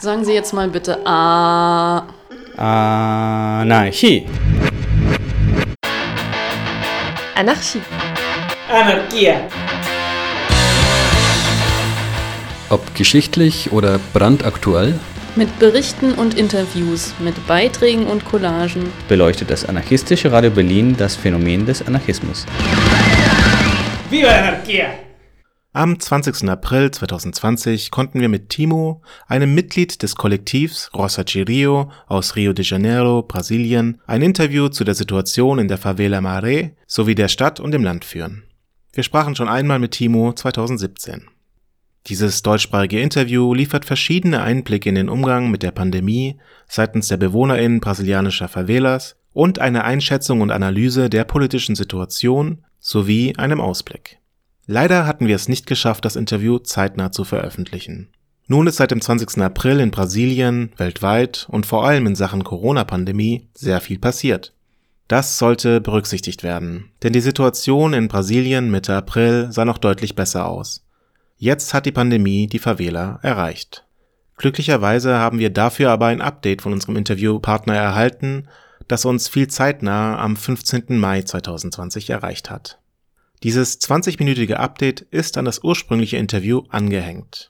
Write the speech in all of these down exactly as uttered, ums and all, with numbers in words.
Sagen Sie jetzt mal bitte A. Anarchie. Anarchie. Anarchia. Ob geschichtlich oder brandaktuell, Mit Berichten und Interviews, mit Beiträgen und Collagen beleuchtet das anarchistische Radio Berlin das Phänomen des Anarchismus. Viva Anarchia! Am zwanzigsten April zweitausendzwanzig konnten wir mit Timo, einem Mitglied des Kollektivs Rosa de Rio aus Rio de Janeiro, Brasilien, ein Interview zu der Situation in der Favela Maré sowie der Stadt und dem Land führen. Wir sprachen schon einmal mit Timo zweitausendsiebzehn. Dieses deutschsprachige Interview liefert verschiedene Einblicke in den Umgang mit der Pandemie seitens der BewohnerInnen brasilianischer Favelas und eine Einschätzung und Analyse der politischen Situation sowie einem Ausblick. Leider hatten wir es nicht geschafft, das Interview zeitnah zu veröffentlichen. Nun ist seit dem zwanzigsten April in Brasilien, weltweit und vor allem in Sachen Corona-Pandemie sehr viel passiert. Das sollte berücksichtigt werden, denn die Situation in Brasilien Mitte April sah noch deutlich besser aus. Jetzt hat die Pandemie die Favela erreicht. Glücklicherweise haben wir dafür aber ein Update von unserem Interviewpartner erhalten, das uns viel zeitnah am fünfzehnten Mai zweitausendzwanzig erreicht hat. Dieses zwanzigminütige Update ist an das ursprüngliche Interview angehängt.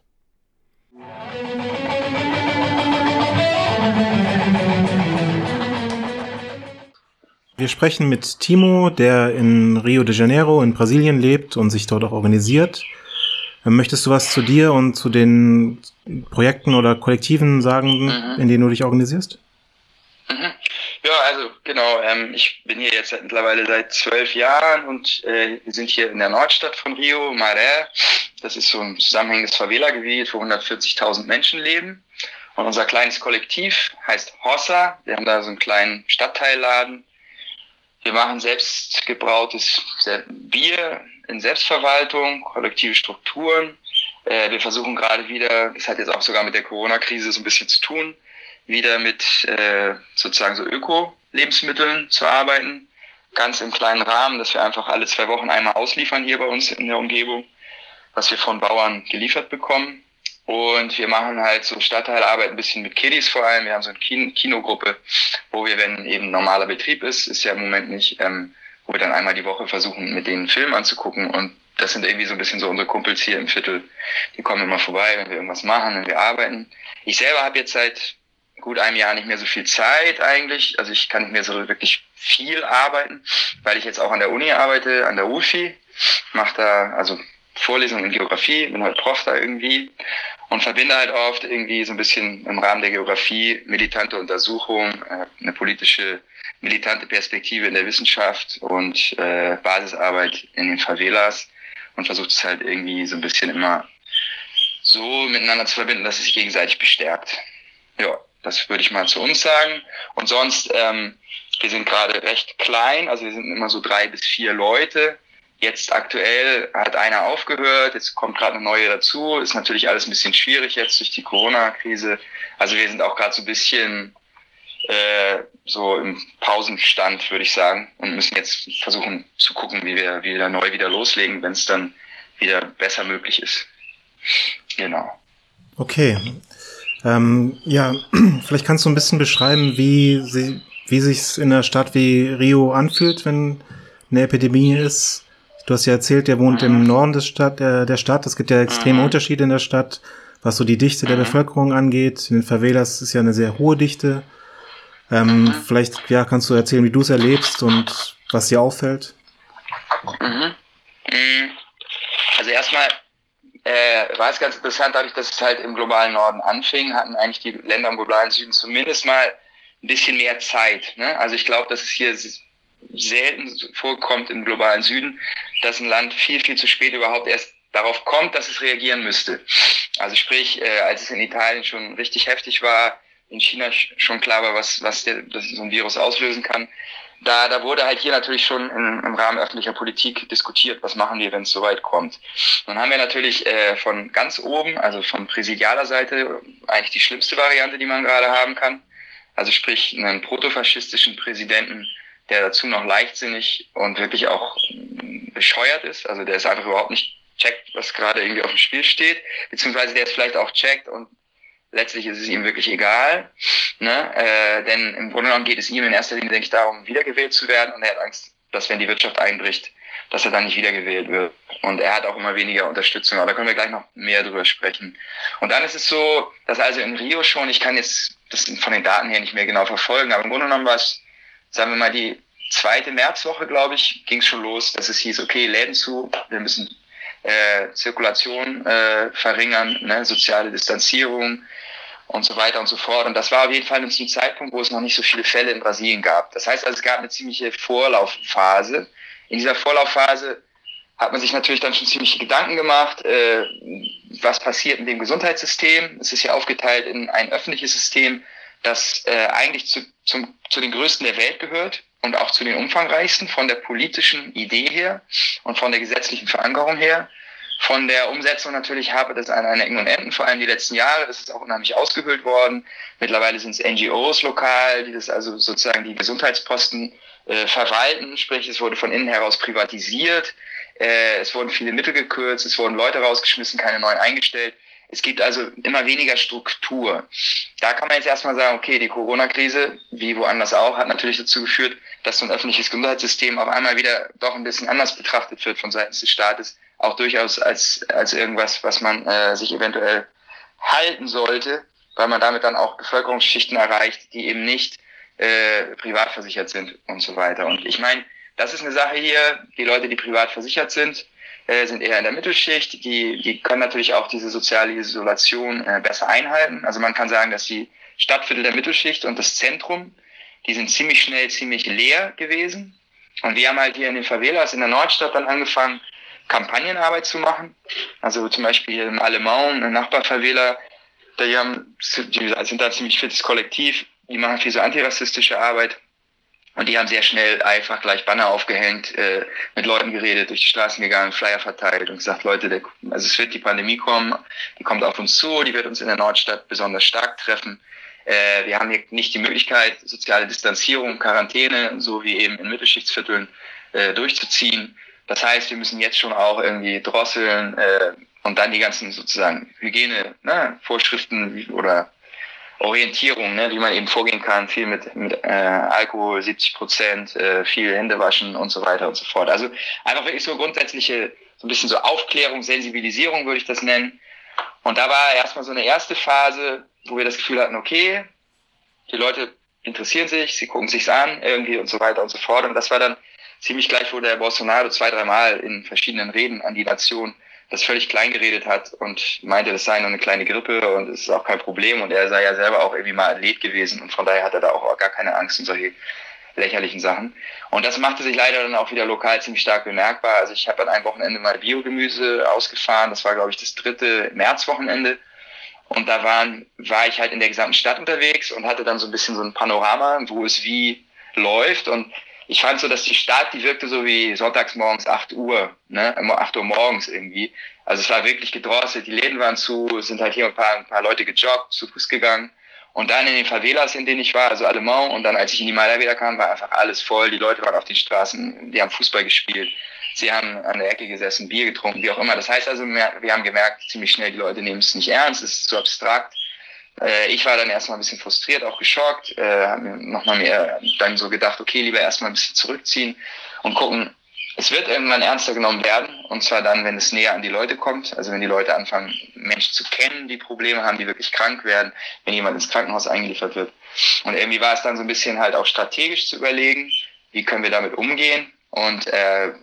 Wir sprechen mit Timo, der in Rio de Janeiro in Brasilien lebt und sich dort auch organisiert. Möchtest du was zu dir und zu den Projekten oder Kollektiven sagen, mhm. in denen du dich organisierst? Mhm. Ja, also genau, ähm, ich bin hier jetzt seit, mittlerweile seit zwölf Jahren und äh, wir sind hier in der Nordstadt von Rio, Maré. Das ist so ein zusammenhängendes Favela-Gebiet, wo hundertvierzigtausend Menschen leben. Und unser kleines Kollektiv heißt Rosa. Wir haben da so einen kleinen Stadtteilladen. Wir machen selbstgebrautes Bier in Selbstverwaltung, kollektive Strukturen. Äh, wir versuchen gerade wieder, das hat jetzt auch sogar mit der Corona-Krise so ein bisschen zu tun, wieder mit äh, sozusagen so Öko-Lebensmitteln zu arbeiten, ganz im kleinen Rahmen, dass wir einfach alle zwei Wochen einmal ausliefern hier bei uns in der Umgebung, was wir von Bauern geliefert bekommen. Und wir machen halt so Stadtteilarbeit ein bisschen mit Kiddies vor allem. Wir haben so eine Kin- Kinogruppe, wo wir, wenn eben normaler Betrieb ist, ist ja im Moment nicht, ähm, wo wir dann einmal die Woche versuchen, mit denen einen Film anzugucken. Und das sind irgendwie so ein bisschen so unsere Kumpels hier im Viertel. Die kommen immer vorbei, wenn wir irgendwas machen, wenn wir arbeiten. Ich selber habe jetzt seit gut einem Jahr nicht mehr so viel Zeit eigentlich. Also ich kann nicht mehr so wirklich viel arbeiten, weil ich jetzt auch an der Uni arbeite, an der U F I. Mache da also Vorlesungen in Geografie, bin halt Prof da irgendwie und verbinde halt oft irgendwie so ein bisschen im Rahmen der Geografie militante Untersuchung, eine politische, militante Perspektive in der Wissenschaft und äh, Basisarbeit in den Favelas und versuche es halt irgendwie so ein bisschen immer so miteinander zu verbinden, dass es sich gegenseitig bestärkt. Ja, das würde ich mal zu uns sagen. Und sonst, ähm, wir sind gerade recht klein, also wir sind immer so drei bis vier Leute. Jetzt aktuell hat einer aufgehört, jetzt kommt gerade eine neue dazu. Ist natürlich alles ein bisschen schwierig jetzt durch die Corona-Krise. Also wir sind auch gerade so ein bisschen äh, so im Pausenstand, würde ich sagen. Und müssen jetzt versuchen zu gucken, wie wir, wie wir da neu wieder loslegen, wenn es dann wieder besser möglich ist. Genau. Okay. Ähm, ja, vielleicht kannst du ein bisschen beschreiben, wie sie, wie sich's in einer Stadt wie Rio anfühlt, wenn eine Epidemie ist. Du hast ja erzählt, der wohnt mhm. im Norden des Stadt, äh, der Stadt. Es gibt ja extreme mhm. Unterschiede in der Stadt, was so die Dichte mhm. der Bevölkerung angeht. In den Favelas ist ja eine sehr hohe Dichte. Ähm, mhm. Vielleicht ja, kannst du erzählen, wie du es erlebst und was dir auffällt. Mhm. Also erstmal Äh, war es ganz interessant, dadurch, dass es halt im globalen Norden anfing, hatten eigentlich die Länder im globalen Süden zumindest mal ein bisschen mehr Zeit. Ne? Also ich glaube, dass es hier selten vorkommt im globalen Süden, dass ein Land viel, viel zu spät überhaupt erst darauf kommt, dass es reagieren müsste. Also sprich, äh, als es in Italien schon richtig heftig war, in China schon klar war, was, was der, das so ein Virus auslösen kann, Da, da wurde halt hier natürlich schon in, im Rahmen öffentlicher Politik diskutiert, was machen wir, wenn es soweit kommt. Dann haben wir natürlich äh, von ganz oben, also von präsidialer Seite, eigentlich die schlimmste Variante, die man gerade haben kann. Also sprich einen protofaschistischen Präsidenten, der dazu noch leichtsinnig und wirklich auch bescheuert ist. Also der ist einfach überhaupt nicht checkt, was gerade irgendwie auf dem Spiel steht, beziehungsweise der es vielleicht auch checkt und letztlich ist es ihm wirklich egal, ne? Äh, denn im Grunde genommen geht es ihm in erster Linie, denke ich, darum, wiedergewählt zu werden, und er hat Angst, dass wenn die Wirtschaft einbricht, dass er dann nicht wiedergewählt wird. Und er hat auch immer weniger Unterstützung, aber da können wir gleich noch mehr drüber sprechen. Und dann ist es so, dass also in Rio schon, ich kann jetzt das von den Daten her nicht mehr genau verfolgen, aber im Grunde genommen war es, sagen wir mal, die zweite Märzwoche, glaube ich, ging es schon los, dass es hieß, okay, Läden zu, wir müssen äh, Zirkulation äh, verringern, ne, soziale Distanzierung und so weiter und so fort. Und das war auf jeden Fall zu einem Zeitpunkt, wo es noch nicht so viele Fälle in Brasilien gab. Das heißt also, es gab eine ziemliche Vorlaufphase. In dieser Vorlaufphase hat man sich natürlich dann schon ziemlich Gedanken gemacht, äh, was passiert in dem Gesundheitssystem. Es ist ja aufgeteilt in ein öffentliches System, das äh, eigentlich zu, zum, zu den größten der Welt gehört und auch zu den umfangreichsten von der politischen Idee her und von der gesetzlichen Verankerung her. Von der Umsetzung natürlich habe das an einer Ecken und Enden, vor allem die letzten Jahre. Das ist auch unheimlich ausgehöhlt worden. Mittlerweile sind es N G Os lokal, die das also sozusagen die Gesundheitsposten äh, verwalten. Sprich, es wurde von innen heraus privatisiert. Äh, es wurden viele Mittel gekürzt. Es wurden Leute rausgeschmissen, keine neuen eingestellt. Es gibt also immer weniger Struktur. Da kann man jetzt erstmal sagen, okay, die Corona-Krise, wie woanders auch, hat natürlich dazu geführt, dass so ein öffentliches Gesundheitssystem auf einmal wieder doch ein bisschen anders betrachtet wird von Seiten des Staates. Auch durchaus als als irgendwas, was man äh, sich eventuell halten sollte, weil man damit dann auch Bevölkerungsschichten erreicht, die eben nicht äh, privat versichert sind und so weiter. Und ich meine, das ist eine Sache hier, die Leute, die privat versichert sind, äh, sind eher in der Mittelschicht, die die können natürlich auch diese soziale Isolation äh, besser einhalten. Also man kann sagen, dass die Stadtviertel der Mittelschicht und das Zentrum, die sind ziemlich schnell ziemlich leer gewesen. Und wir haben halt hier in den Favelas in der Nordstadt dann angefangen, Kampagnenarbeit zu machen. Also zum Beispiel im Alemão, ein Nachbarfavela, die, haben, die sind da ein ziemlich fittes Kollektiv, die machen viel so antirassistische Arbeit und die haben sehr schnell einfach gleich Banner aufgehängt, äh, mit Leuten geredet, durch die Straßen gegangen, Flyer verteilt und gesagt, Leute, der, also es wird die Pandemie kommen, die kommt auf uns zu, die wird uns in der Nordstadt besonders stark treffen. Äh, wir haben hier nicht die Möglichkeit, soziale Distanzierung, Quarantäne, so wie eben in Mittelschichtsvierteln, äh, durchzuziehen. Das heißt, wir müssen jetzt schon auch irgendwie drosseln äh, und dann die ganzen sozusagen Hygiene, ne, Vorschriften oder Orientierung, ne, wie man eben vorgehen kann, viel mit, mit äh, Alkohol, siebzig Prozent, äh, viel Hände waschen und so weiter und so fort. Also einfach wirklich so grundsätzliche, so ein bisschen so Aufklärung, Sensibilisierung würde ich das nennen. Und da war erstmal so eine erste Phase, wo wir das Gefühl hatten, okay, die Leute interessieren sich, sie gucken sich's an irgendwie und so weiter und so fort. Und das war dann ziemlich gleich, wo der Bolsonaro zwei, dreimal in verschiedenen Reden an die Nation das völlig klein geredet hat und meinte, das sei nur eine kleine Grippe und es ist auch kein Problem. Und er sei ja selber auch irgendwie mal Athlet gewesen und von daher hat er da auch gar keine Angst und solche lächerlichen Sachen. Und das machte sich leider dann auch wieder lokal ziemlich stark bemerkbar. Also ich habe an einem Wochenende mal Biogemüse ausgefahren. Das war, glaube ich, das dritte Märzwochenende. Und da waren, war ich halt in der gesamten Stadt unterwegs und hatte dann so ein bisschen so ein Panorama, wo es wie läuft. Und ich fand so, dass die Stadt, die wirkte so wie sonntags morgens acht Uhr, ne, acht Uhr morgens irgendwie. Also es war wirklich gedrosselt, die Läden waren zu, es sind halt hier ein paar, ein paar Leute gejoggt, zu Fuß gegangen. Und dann in den Favelas, in denen ich war, also Alemão, und dann als ich in die Mala wieder kam, war einfach alles voll. Die Leute waren auf den Straßen, die haben Fußball gespielt, sie haben an der Ecke gesessen, Bier getrunken, wie auch immer. Das heißt also, wir haben gemerkt, ziemlich schnell, die Leute nehmen es nicht ernst, es ist zu abstrakt. Ich war dann erstmal ein bisschen frustriert, auch geschockt, äh, habe mir nochmal mehr dann so gedacht, okay, lieber erstmal ein bisschen zurückziehen und gucken, es wird irgendwann ernster genommen werden, und zwar dann, wenn es näher an die Leute kommt, also wenn die Leute anfangen, Menschen zu kennen, die Probleme haben, die wirklich krank werden, wenn jemand ins Krankenhaus eingeliefert wird. Und irgendwie war es dann so ein bisschen halt auch strategisch zu überlegen, wie können wir damit umgehen, und äh,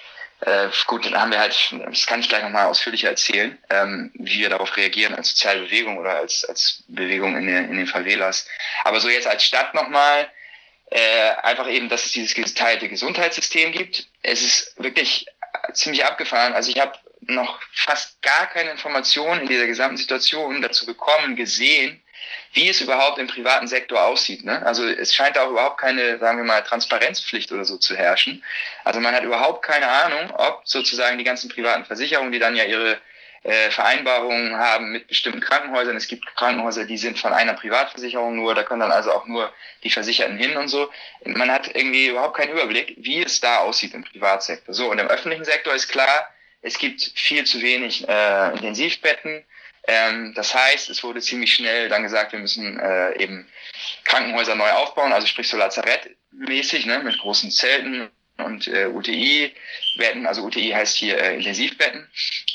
Äh, gut, dann haben wir halt, das kann ich gleich nochmal ausführlicher erzählen, ähm, wie wir darauf reagieren als soziale Bewegung oder als als Bewegung in den, in den Favelas. Aber so jetzt als Stadt nochmal, äh, einfach eben, dass es dieses geteilte Gesundheitssystem gibt. Es ist wirklich ziemlich abgefahren. Also ich habe noch fast gar keine Informationen in dieser gesamten Situation dazu bekommen, gesehen, wie es überhaupt im privaten Sektor aussieht, ne? Also es scheint auch überhaupt keine, sagen wir mal, Transparenzpflicht oder so zu herrschen. Also man hat überhaupt keine Ahnung, ob sozusagen die ganzen privaten Versicherungen, die dann ja ihre äh, Vereinbarungen haben mit bestimmten Krankenhäusern. Es gibt Krankenhäuser, die sind von einer Privatversicherung nur, da können dann also auch nur die Versicherten hin und so. Man hat irgendwie überhaupt keinen Überblick, wie es da aussieht im Privatsektor. So, und im öffentlichen Sektor ist klar, es gibt viel zu wenig äh, Intensivbetten. Ähm, das heißt, es wurde ziemlich schnell dann gesagt, wir müssen äh, eben Krankenhäuser neu aufbauen, also sprich so Lazarettmäßig, ne, mit großen Zelten und äh, U T I-Betten, also U T I heißt hier äh, Intensivbetten.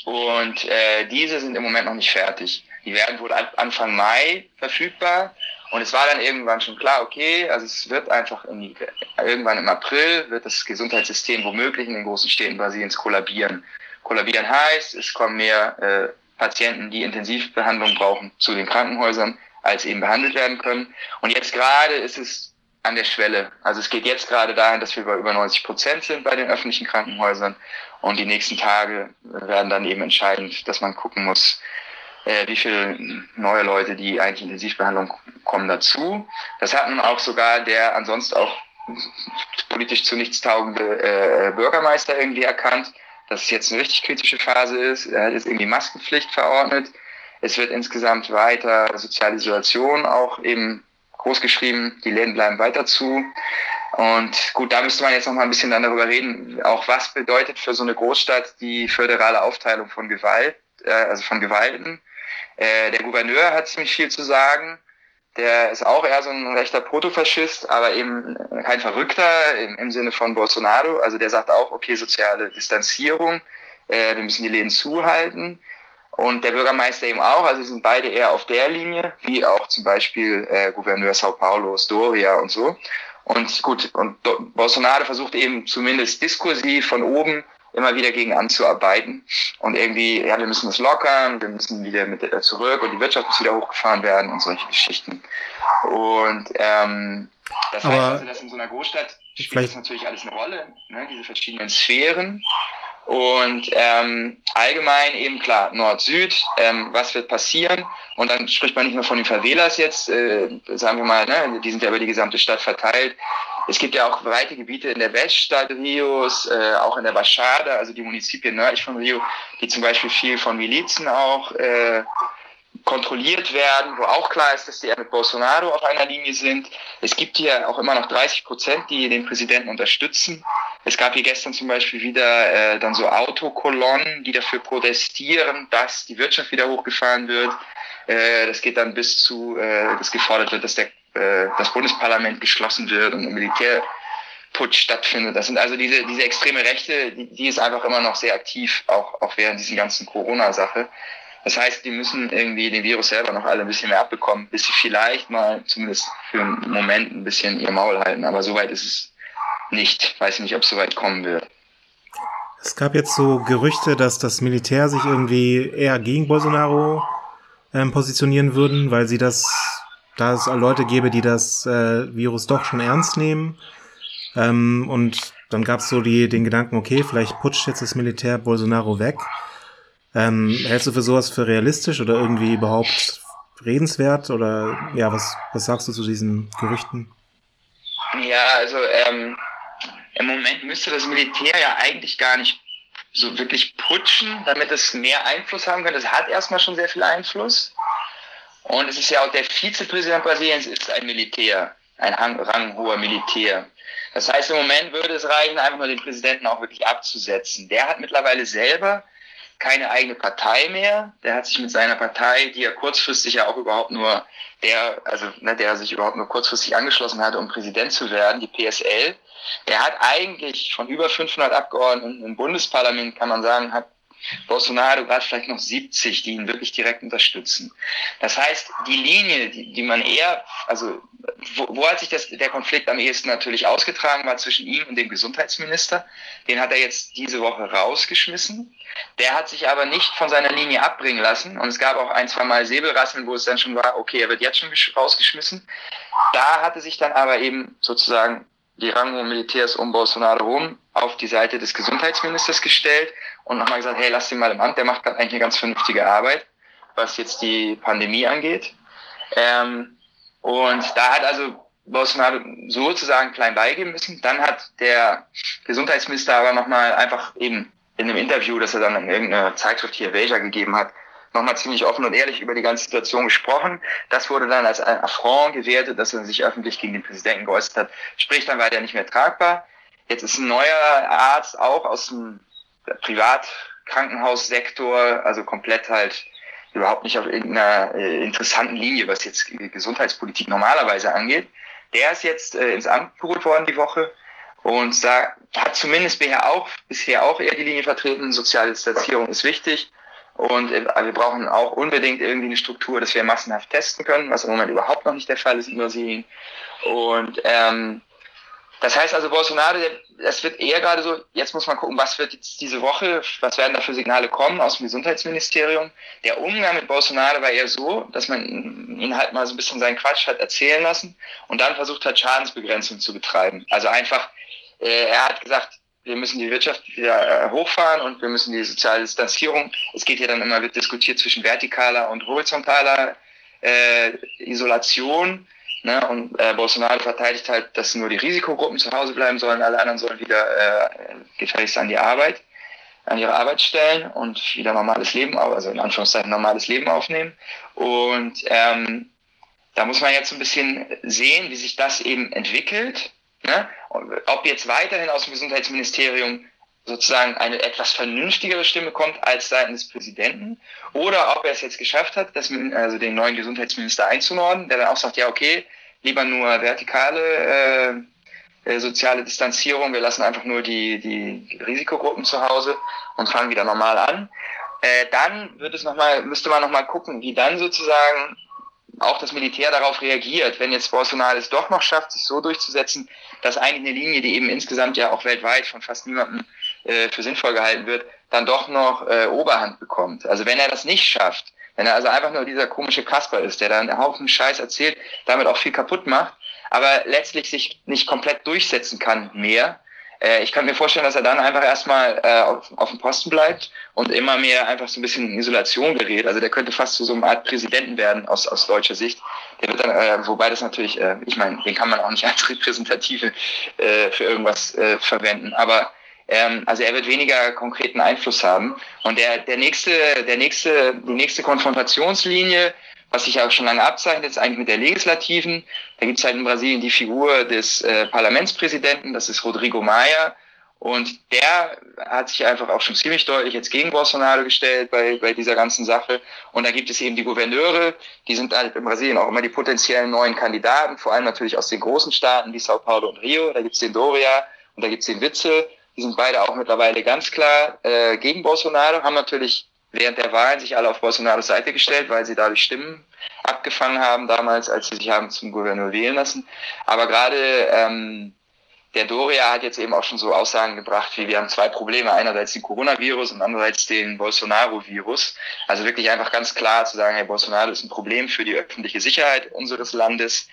Und äh, diese sind im Moment noch nicht fertig. Die werden wohl ab Anfang Mai verfügbar. Und es war dann irgendwann schon klar, okay, also es wird einfach in, irgendwann im April wird das Gesundheitssystem womöglich in den großen Städten Brasiliens kollabieren. Kollabieren heißt, es kommen mehr äh, Patienten, die Intensivbehandlung brauchen, zu den Krankenhäusern, als eben behandelt werden können. Und jetzt gerade ist es an der Schwelle. Also es geht jetzt gerade dahin, dass wir bei über neunzig Prozent sind bei den öffentlichen Krankenhäusern. Und die nächsten Tage werden dann eben entscheidend, dass man gucken muss, äh, wie viele neue Leute, die eigentlich in Intensivbehandlung kommen, dazu. Das hat nun auch sogar der ansonsten auch politisch zu nichts taugende äh, Bürgermeister irgendwie erkannt, dass es jetzt eine richtig kritische Phase ist. Er hat jetzt irgendwie Maskenpflicht verordnet. Es wird insgesamt weiter soziale Isolation auch eben groß geschrieben. Die Läden bleiben weiter zu. Und gut, da müsste man jetzt noch mal ein bisschen dann darüber reden, auch was bedeutet für so eine Großstadt die föderale Aufteilung von Gewalt, äh, also von Gewalten. Äh, der Gouverneur hat ziemlich viel zu sagen. Der ist auch eher so ein rechter Protofaschist, aber eben kein Verrückter im, im Sinne von Bolsonaro. Also der sagt auch, okay, soziale Distanzierung, äh, wir müssen die Läden zuhalten. Und der Bürgermeister eben auch, also sind beide eher auf der Linie, wie auch zum Beispiel äh, Gouverneur São Paulo, Doria und so. Und gut, und Bolsonaro versucht eben zumindest diskursiv von oben immer wieder gegen anzuarbeiten und irgendwie, ja, wir müssen das lockern, wir müssen wieder mit äh, zurück und die Wirtschaft muss wieder hochgefahren werden und solche Geschichten. Und ähm, das Aber heißt also, dass in so einer Großstadt spielt das natürlich alles eine Rolle, ne, diese verschiedenen Sphären. Und ähm, allgemein eben klar, Nord-Süd, ähm, was wird passieren? Und dann spricht man nicht nur von den Favelas jetzt, äh, sagen wir mal, ne, die sind ja über die gesamte Stadt verteilt. Es gibt ja auch weite Gebiete in der Weststadt Rios, äh, auch in der Baixada, also die Munizipien nördlich von Rio, die zum Beispiel viel von Milizen auch äh, kontrolliert werden, wo auch klar ist, dass die eher mit Bolsonaro auf einer Linie sind. Es gibt hier auch immer noch dreißig Prozent, die den Präsidenten unterstützen. Es gab hier gestern zum Beispiel wieder äh, dann so Autokolonnen, die dafür protestieren, dass die Wirtschaft wieder hochgefahren wird. Äh, das geht dann bis zu, äh, dass gefordert wird, dass der, äh, das Bundesparlament geschlossen wird und ein Militärputsch stattfindet. Das sind also diese, diese extreme Rechte, die, die ist einfach immer noch sehr aktiv, auch, auch während diesen ganzen Corona-Sache. Das heißt, die müssen irgendwie den Virus selber noch alle ein bisschen mehr abbekommen, bis sie vielleicht mal zumindest für einen Moment ein bisschen ihr Maul halten. Aber soweit ist es nicht. Weiß nicht, ob es soweit kommen wird. Es gab jetzt so Gerüchte, dass das Militär sich irgendwie eher gegen Bolsonaro ähm, positionieren würden, weil sie das, da es Leute gäbe, die das äh, Virus doch schon ernst nehmen. Ähm, und dann gab es so die, den Gedanken, okay, vielleicht putscht jetzt das Militär Bolsonaro weg. Ähm, hältst du für sowas für realistisch oder irgendwie überhaupt redenswert? Oder ja, was, was sagst du zu diesen Gerüchten? Ja, also ähm, im Moment müsste das Militär ja eigentlich gar nicht so wirklich putschen, damit es mehr Einfluss haben könnte. Es hat erstmal schon sehr viel Einfluss. Und es ist ja auch der Vizepräsident Brasiliens ist ein Militär, ein ranghoher Militär. Das heißt, im Moment würde es reichen, einfach nur den Präsidenten auch wirklich abzusetzen. Der hat mittlerweile selber keine eigene Partei mehr. Der hat sich mit seiner Partei, die er kurzfristig ja auch überhaupt nur, der, also ne, der sich überhaupt nur kurzfristig angeschlossen hat, um Präsident zu werden, die P S L. Der hat eigentlich von über fünfhundert Abgeordneten im Bundesparlament, kann man sagen, hat Bolsonaro gerade vielleicht noch siebzig, die ihn wirklich direkt unterstützen. Das heißt, die Linie, die, die man eher, also wo, wo hat sich das, der Konflikt am ehesten natürlich ausgetragen, war zwischen ihm und dem Gesundheitsminister. Den hat er jetzt diese Woche rausgeschmissen. Der hat sich aber nicht von seiner Linie abbringen lassen. Und es gab auch ein, zwei Mal Säbelrasseln, wo es dann schon war, okay, er wird jetzt schon rausgeschmissen. Da hatte sich dann aber eben sozusagen die ranghohen Militärs um Bolsonaro rum auf die Seite des Gesundheitsministers gestellt und nochmal gesagt, hey, lass ihn mal im Amt, der macht gerade eigentlich eine ganz vernünftige Arbeit, was jetzt die Pandemie angeht. Ähm, und da hat also Bolsonaro sozusagen klein beigeben müssen. Dann hat der Gesundheitsminister aber nochmal einfach eben in einem Interview, das er dann in irgendeiner Zeitschrift hier Veja gegeben hat, nochmal ziemlich offen und ehrlich über die ganze Situation gesprochen. Das wurde dann als ein Affront gewertet, dass er sich öffentlich gegen den Präsidenten geäußert hat. Sprich, dann war der nicht mehr tragbar. Jetzt ist ein neuer Arzt auch aus dem Privatkrankenhaussektor, also komplett halt überhaupt nicht auf irgendeiner äh, interessanten Linie, was jetzt Gesundheitspolitik normalerweise angeht. Der ist jetzt äh, ins Amt geholt worden die Woche und da hat zumindest bisher auch, bisher auch eher die Linie vertreten, soziale Distanzierung ist wichtig und äh, wir brauchen auch unbedingt irgendwie eine Struktur, dass wir massenhaft testen können, was im Moment überhaupt noch nicht der Fall ist in Brasilien. Und ähm, das heißt also, Bolsonaro, das wird eher gerade so, jetzt muss man gucken, was wird jetzt diese Woche, was werden da für Signale kommen aus dem Gesundheitsministerium. Der Umgang mit Bolsonaro war eher so, dass man ihn halt mal so ein bisschen seinen Quatsch hat erzählen lassen und dann versucht hat, Schadensbegrenzung zu betreiben. Also einfach, äh, er hat gesagt, wir müssen die Wirtschaft wieder äh, hochfahren und wir müssen die soziale Distanzierung, es geht ja dann immer, wird diskutiert zwischen vertikaler und horizontaler äh, Isolation. Ne, und äh, Bolsonaro verteidigt halt, dass nur die Risikogruppen zu Hause bleiben sollen, alle anderen sollen wieder äh, gefälligst an die Arbeit, an ihre Arbeitsstellen und wieder normales Leben, also in Anführungszeichen normales Leben aufnehmen. Und ähm, da muss man jetzt so ein bisschen sehen, wie sich das eben entwickelt. Ne? Ob jetzt weiterhin aus dem Gesundheitsministerium sozusagen eine etwas vernünftigere Stimme kommt als seitens des Präsidenten oder ob er es jetzt geschafft hat, das, also den neuen Gesundheitsminister einzunorden, der dann auch sagt, ja okay, lieber nur vertikale äh, soziale Distanzierung, wir lassen einfach nur die, die Risikogruppen zu Hause und fangen wieder normal an. Äh, dann wird es noch mal, müsste man nochmal gucken, wie dann sozusagen auch das Militär darauf reagiert, wenn jetzt Bolsonaro es doch noch schafft, sich so durchzusetzen, dass eigentlich eine Linie, die eben insgesamt ja auch weltweit von fast niemandem äh, für sinnvoll gehalten wird, dann doch noch äh, Oberhand bekommt. Also wenn er das nicht schafft, wenn er also einfach nur dieser komische Kasper ist, der da einen Haufen Scheiß erzählt, damit auch viel kaputt macht, aber letztlich sich nicht komplett durchsetzen kann mehr, äh, ich kann mir vorstellen, dass er dann einfach erstmal äh, auf, auf dem Posten bleibt und immer mehr einfach so ein bisschen in Isolation gerät. Also der könnte fast zu so einer Art Präsidenten werden aus, aus deutscher Sicht. Der wird dann, äh, wobei das natürlich, äh, ich meine, den kann man auch nicht als Repräsentative äh, für irgendwas äh, verwenden, aber ähm, also er wird weniger konkreten Einfluss haben. Und der, der nächste, der nächste, die nächste Konfrontationslinie, was sich auch schon lange abzeichnet, ist eigentlich mit der Legislativen. Da gibt es halt in Brasilien die Figur des äh, Parlamentspräsidenten, das ist Rodrigo Maia. Und der hat sich einfach auch schon ziemlich deutlich jetzt gegen Bolsonaro gestellt bei, bei dieser ganzen Sache. Und da gibt es eben die Gouverneure, die sind halt in Brasilien auch immer die potenziellen neuen Kandidaten, vor allem natürlich aus den großen Staaten wie Sao Paulo und Rio. Da gibt es den Doria und da gibt es den Witzel. Die sind beide auch mittlerweile ganz klar äh, gegen Bolsonaro, haben natürlich während der Wahlen sich alle auf Bolsonaros Seite gestellt, weil sie dadurch Stimmen abgefangen haben damals, als sie sich haben zum Gouverneur wählen lassen. Aber gerade ähm, der Doria hat jetzt eben auch schon so Aussagen gebracht, wie wir haben zwei Probleme, einerseits den Coronavirus und andererseits den Bolsonaro-Virus. Also wirklich einfach ganz klar zu sagen, hey, Bolsonaro ist ein Problem für die öffentliche Sicherheit unseres Landes.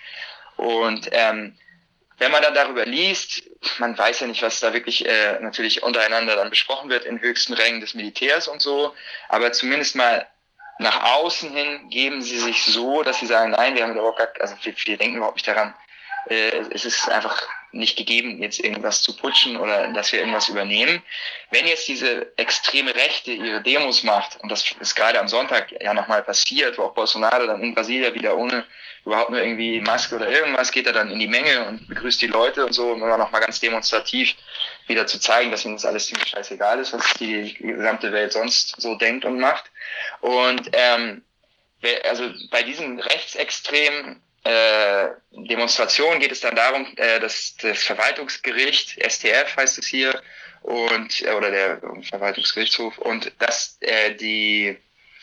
Und ähm, wenn man dann darüber liest, man weiß ja nicht, was da wirklich äh, natürlich untereinander dann besprochen wird in höchsten Rängen des Militärs und so, aber zumindest mal nach außen hin geben sie sich so, dass sie sagen, nein, wir haben überhaupt gar, also wir, wir denken überhaupt nicht daran, äh, es ist einfach nicht gegeben, jetzt irgendwas zu putschen oder dass wir irgendwas übernehmen. Wenn jetzt diese extreme Rechte ihre Demos macht, und das ist gerade am Sonntag ja nochmal passiert, wo auch Bolsonaro dann in Brasilien wieder ohne überhaupt nur irgendwie Maske oder irgendwas, geht er dann in die Menge und begrüßt die Leute und so, um immer nochmal ganz demonstrativ wieder zu zeigen, dass ihm das alles ziemlich scheißegal ist, was die gesamte Welt sonst so denkt und macht. Und ähm, also bei diesen rechtsextremen äh, Demonstrationen geht es dann darum, äh, dass das Verwaltungsgericht, S T F heißt es hier, und äh, oder der Verwaltungsgerichtshof, und dass äh, die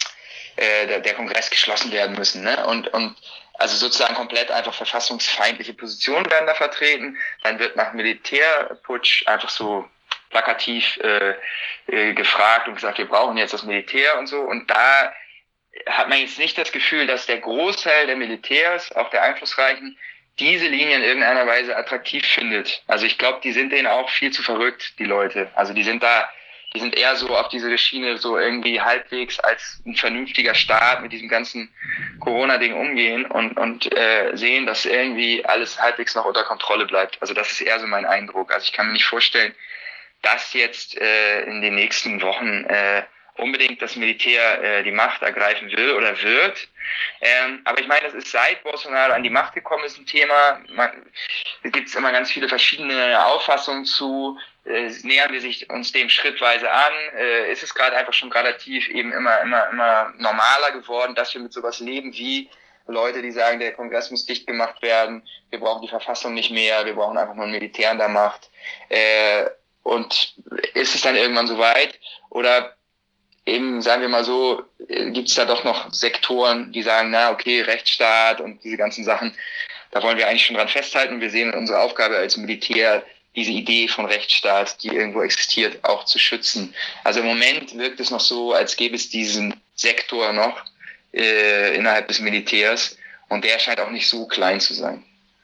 äh, der, der Kongress geschlossen werden müssen, ne? Und und also sozusagen komplett einfach verfassungsfeindliche Positionen werden da vertreten. Dann wird nach Militärputsch einfach so plakativ äh, äh, gefragt und gesagt, wir brauchen jetzt das Militär und so. Und da hat man jetzt nicht das Gefühl, dass der Großteil der Militärs, auch der Einflussreichen, diese Linie in irgendeiner Weise attraktiv findet. Also ich glaube, die sind denen auch viel zu verrückt, die Leute. Also die sind da, die sind eher so auf diese Schiene so irgendwie halbwegs als ein vernünftiger Staat mit diesem ganzen Corona-Ding umgehen und und äh, sehen, dass irgendwie alles halbwegs noch unter Kontrolle bleibt. Also das ist eher so mein Eindruck. Also ich kann mir nicht vorstellen, dass jetzt äh, in den nächsten Wochen äh, unbedingt das Militär äh, die Macht ergreifen will oder wird. Ähm, aber ich meine, das ist seit Bolsonaro an die Macht gekommen ist ein Thema. Man, da gibt es immer ganz viele verschiedene Auffassungen zu. Äh, nähern wir sich uns dem schrittweise an? Äh, ist es gerade einfach schon relativ eben immer, immer, immer normaler geworden, dass wir mit sowas leben wie Leute, die sagen, der Kongress muss dicht gemacht werden, wir brauchen die Verfassung nicht mehr, wir brauchen einfach nur ein Militär an der Macht. Äh, und ist es dann irgendwann soweit? Oder eben, sagen wir mal so, gibt es da doch noch Sektoren, die sagen, na okay, Rechtsstaat und diese ganzen Sachen, da wollen wir eigentlich schon dran festhalten. Wir sehen unsere Aufgabe als Militär, diese Idee von Rechtsstaat, die irgendwo existiert, auch zu schützen. Also im Moment wirkt es noch so, als gäbe es diesen Sektor noch äh, innerhalb des Militärs und der scheint auch nicht so klein zu sein.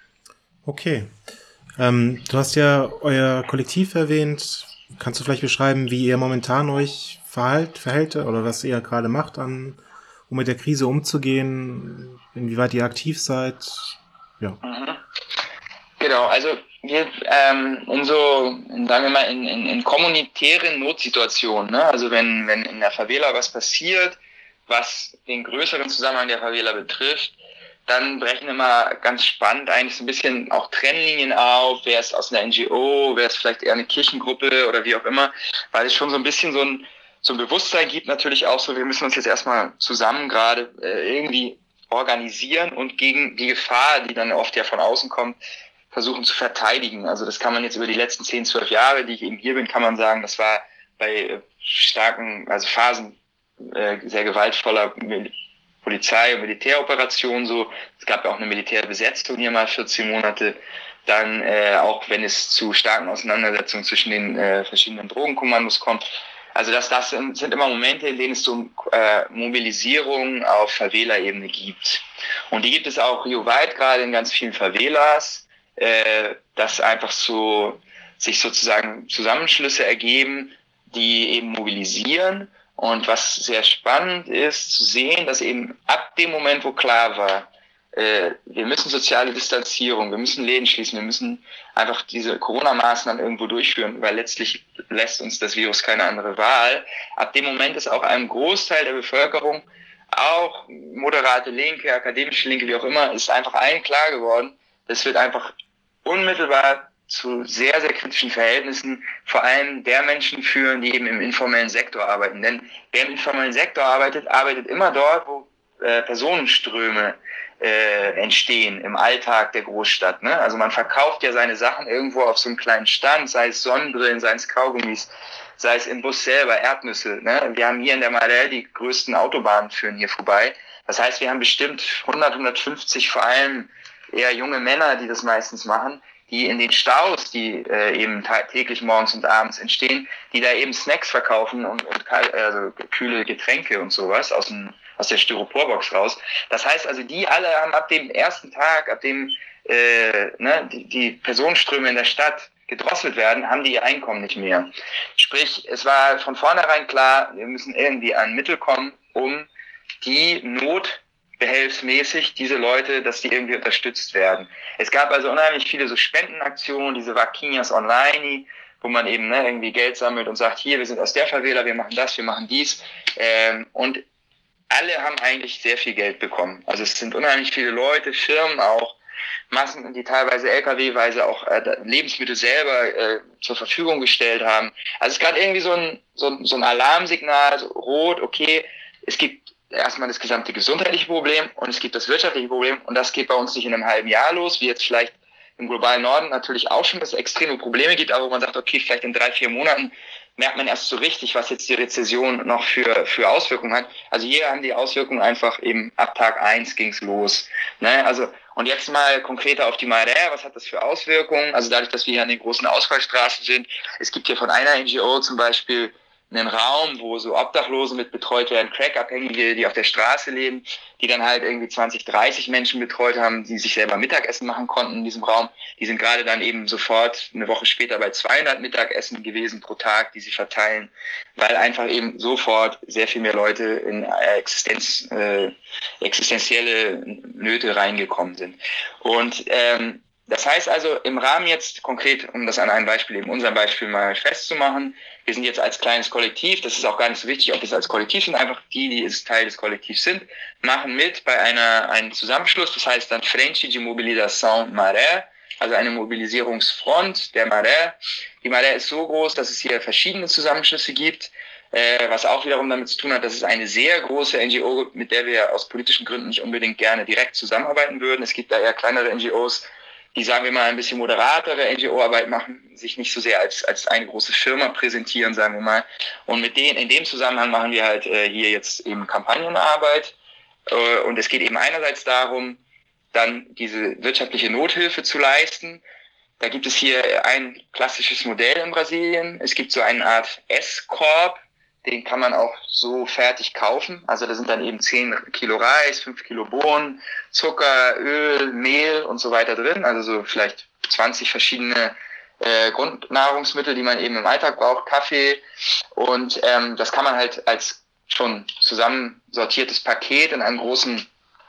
Okay. Ähm, du hast ja euer Kollektiv erwähnt. Kannst du vielleicht beschreiben, wie ihr momentan euch verhält, verhält oder was ihr gerade macht, an, um mit der Krise umzugehen, inwieweit ihr aktiv seid? Ja. Mhm. Genau, also wir ähm, in so, in, sagen wir mal, in, in, in kommunitären Notsituationen, ne? Also wenn, wenn in der Favela was passiert, was den größeren Zusammenhang der Favela betrifft, dann brechen immer ganz spannend eigentlich so ein bisschen auch Trennlinien auf, wer ist aus einer N G O, wer ist vielleicht eher eine Kirchengruppe oder wie auch immer, weil es schon so ein bisschen so ein, so ein Bewusstsein gibt, natürlich auch so, wir müssen uns jetzt erstmal zusammen gerade äh, irgendwie organisieren und gegen die Gefahr, die dann oft ja von außen kommt, versuchen zu verteidigen. Also das kann man jetzt über die letzten zehn, zwölf Jahre, die ich eben hier bin, kann man sagen, das war bei äh, starken, also Phasen äh, sehr gewaltvoller Polizei- und Militäroperationen so. Es gab ja auch eine Militärbesetzung hier mal vierzehn Monate. Dann äh, auch, wenn es zu starken Auseinandersetzungen zwischen den äh, verschiedenen Drogenkommandos kommt. Also das, das sind, sind immer Momente, in denen es so äh, Mobilisierung auf Favela-Ebene gibt. Und die gibt es auch EU-weit, gerade in ganz vielen Favelas, äh, dass einfach so sich sozusagen Zusammenschlüsse ergeben, die eben mobilisieren. Und was sehr spannend ist, zu sehen, dass eben ab dem Moment, wo klar war, äh, wir müssen soziale Distanzierung, wir müssen Läden schließen, wir müssen einfach diese Corona-Maßnahmen irgendwo durchführen, weil letztlich lässt uns das Virus keine andere Wahl. Ab dem Moment ist auch einem Großteil der Bevölkerung, auch moderate Linke, akademische Linke, wie auch immer, ist einfach allen klar geworden, das wird einfach unmittelbar zu sehr, sehr kritischen Verhältnissen, vor allem der Menschen führen, die eben im informellen Sektor arbeiten. Denn wer im informellen Sektor arbeitet, arbeitet immer dort, wo äh, Personenströme äh, entstehen im Alltag der Großstadt. Ne? Also man verkauft ja seine Sachen irgendwo auf so einem kleinen Stand, sei es Sonnenbrillen, sei es Kaugummis, sei es im Bus selber, Erdnüsse. Ne? Wir haben hier in der Marelle die größten Autobahnen führen hier vorbei. Das heißt, wir haben bestimmt hundert, hundertfünfzig vor allem eher junge Männer, die das meistens machen, die in den Staus, die äh, eben täglich morgens und abends entstehen, die da eben Snacks verkaufen und, und also kühle Getränke und sowas aus, dem, aus der Styroporbox raus. Das heißt also, die alle haben ab dem ersten Tag, ab dem äh, ne, die, die Personenströme in der Stadt gedrosselt werden, haben die ihr Einkommen nicht mehr. Sprich, es war von vornherein klar, wir müssen irgendwie an Mittel kommen, um die Not behelfsmäßig diese Leute, dass die irgendwie unterstützt werden. Es gab also unheimlich viele so Spendenaktionen, diese Vaquinhas online, wo man eben ne, irgendwie Geld sammelt und sagt, hier, wir sind aus der Favela, wir machen das, wir machen dies. Ähm, und alle haben eigentlich sehr viel Geld bekommen. Also es sind unheimlich viele Leute, Firmen auch, Massen, die teilweise L K W-weise auch äh, Lebensmittel selber äh, zur Verfügung gestellt haben. Also es ist gerade irgendwie so ein, so, ein, so ein Alarmsignal, so rot, okay, es gibt erstmal das gesamte gesundheitliche Problem und es gibt das wirtschaftliche Problem und das geht bei uns nicht in einem halben Jahr los, wie jetzt vielleicht im globalen Norden natürlich auch schon, dass es extreme Probleme gibt, aber wo man sagt, okay, vielleicht in drei, vier Monaten merkt man erst so richtig, was jetzt die Rezession noch für für Auswirkungen hat. Also hier haben die Auswirkungen einfach eben ab Tag eins ging's los. Ne? Also und jetzt mal konkreter auf die Maré, was hat das für Auswirkungen? Also dadurch, dass wir hier an den großen Ausfallstraßen sind, es gibt hier von einer N G O zum Beispiel einen Raum, wo so Obdachlose mit betreut werden, Crack-Abhängige, die auf der Straße leben, die dann halt irgendwie zwanzig, dreißig Menschen betreut haben, die sich selber Mittagessen machen konnten in diesem Raum. Die sind gerade dann eben sofort eine Woche später bei zweihundert Mittagessen gewesen pro Tag, die sie verteilen, weil einfach eben sofort sehr viel mehr Leute in Existenz, äh, existenzielle Nöte reingekommen sind. Und ähm, Das heißt also, im Rahmen jetzt konkret, um das an einem Beispiel, eben unserem Beispiel mal festzumachen, wir sind jetzt als kleines Kollektiv, das ist auch gar nicht so wichtig, ob wir es als Kollektiv sind, einfach die, die es Teil des Kollektivs sind, machen mit bei einer einem Zusammenschluss, das heißt dann Frente de Mobilização Maré, also eine Mobilisierungsfront der Maré. Die Maré ist so groß, dass es hier verschiedene Zusammenschlüsse gibt, äh, was auch wiederum damit zu tun hat, dass es eine sehr große N G O gibt, mit der wir aus politischen Gründen nicht unbedingt gerne direkt zusammenarbeiten würden. Es gibt da eher kleinere N G Os, die, sagen wir mal, ein bisschen moderatere N G O-Arbeit machen, sich nicht so sehr als als eine große Firma präsentieren, sagen wir mal. Und mit denen, in dem Zusammenhang machen wir halt äh, hier jetzt eben Kampagnenarbeit. Äh, und es geht eben einerseits darum, dann diese wirtschaftliche Nothilfe zu leisten. Da gibt es hier ein klassisches Modell in Brasilien. Es gibt so eine Art S-Korb, den kann man auch so fertig kaufen. Also da sind dann eben zehn Kilo Reis, fünf Kilo Bohnen, Zucker, Öl, Mehl und so weiter drin. Also so vielleicht zwanzig verschiedene äh, Grundnahrungsmittel, die man eben im Alltag braucht, Kaffee. Und ähm, das kann man halt als schon zusammensortiertes Paket in einem großen,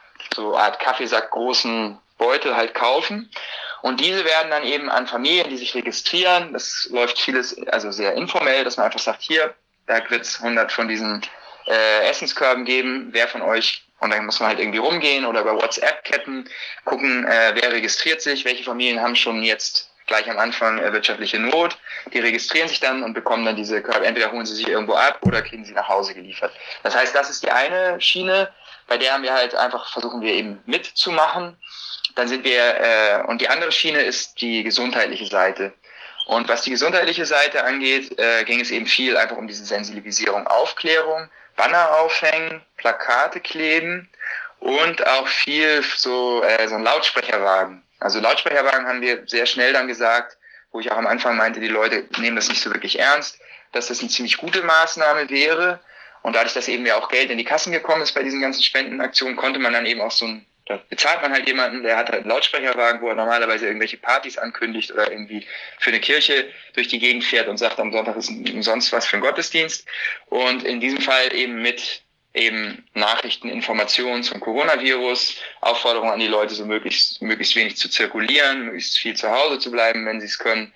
so Art Kaffeesack großen Beutel halt kaufen. Und diese werden dann eben an Familien, die sich registrieren. Das läuft vieles, also sehr informell, dass man einfach sagt, hier, da wird es hundert von diesen äh, Essenskörben geben. Wer von euch, und dann muss man halt irgendwie rumgehen oder über WhatsApp-Ketten gucken, äh, wer registriert sich, welche Familien haben schon jetzt gleich am Anfang äh, wirtschaftliche Not. Die registrieren sich dann und bekommen dann diese Körbe. Entweder holen sie sich irgendwo ab oder kriegen sie nach Hause geliefert. Das heißt, das ist die eine Schiene, bei der haben wir halt einfach, versuchen wir eben mitzumachen. Dann sind wir, äh, und die andere Schiene ist die gesundheitliche Seite. Und was die gesundheitliche Seite angeht, äh, ging es eben viel einfach um diese Sensibilisierung, Aufklärung, Banner aufhängen, Plakate kleben und auch viel so, äh, so ein Lautsprecherwagen. Also Lautsprecherwagen haben wir sehr schnell dann gesagt, wo ich auch am Anfang meinte, die Leute nehmen das nicht so wirklich ernst, dass das eine ziemlich gute Maßnahme wäre. Und dadurch, dass eben ja auch Geld in die Kassen gekommen ist bei diesen ganzen Spendenaktionen, konnte man dann eben auch so ein, da bezahlt man halt jemanden, der hat halt einen Lautsprecherwagen, wo er normalerweise irgendwelche Partys ankündigt oder irgendwie für eine Kirche durch die Gegend fährt und sagt, am Sonntag ist umsonst was für einen Gottesdienst. Und in diesem Fall eben mit eben Nachrichten, Informationen zum Coronavirus, Aufforderung an die Leute, so möglichst, möglichst wenig zu zirkulieren, möglichst viel zu Hause zu bleiben, wenn sie es können.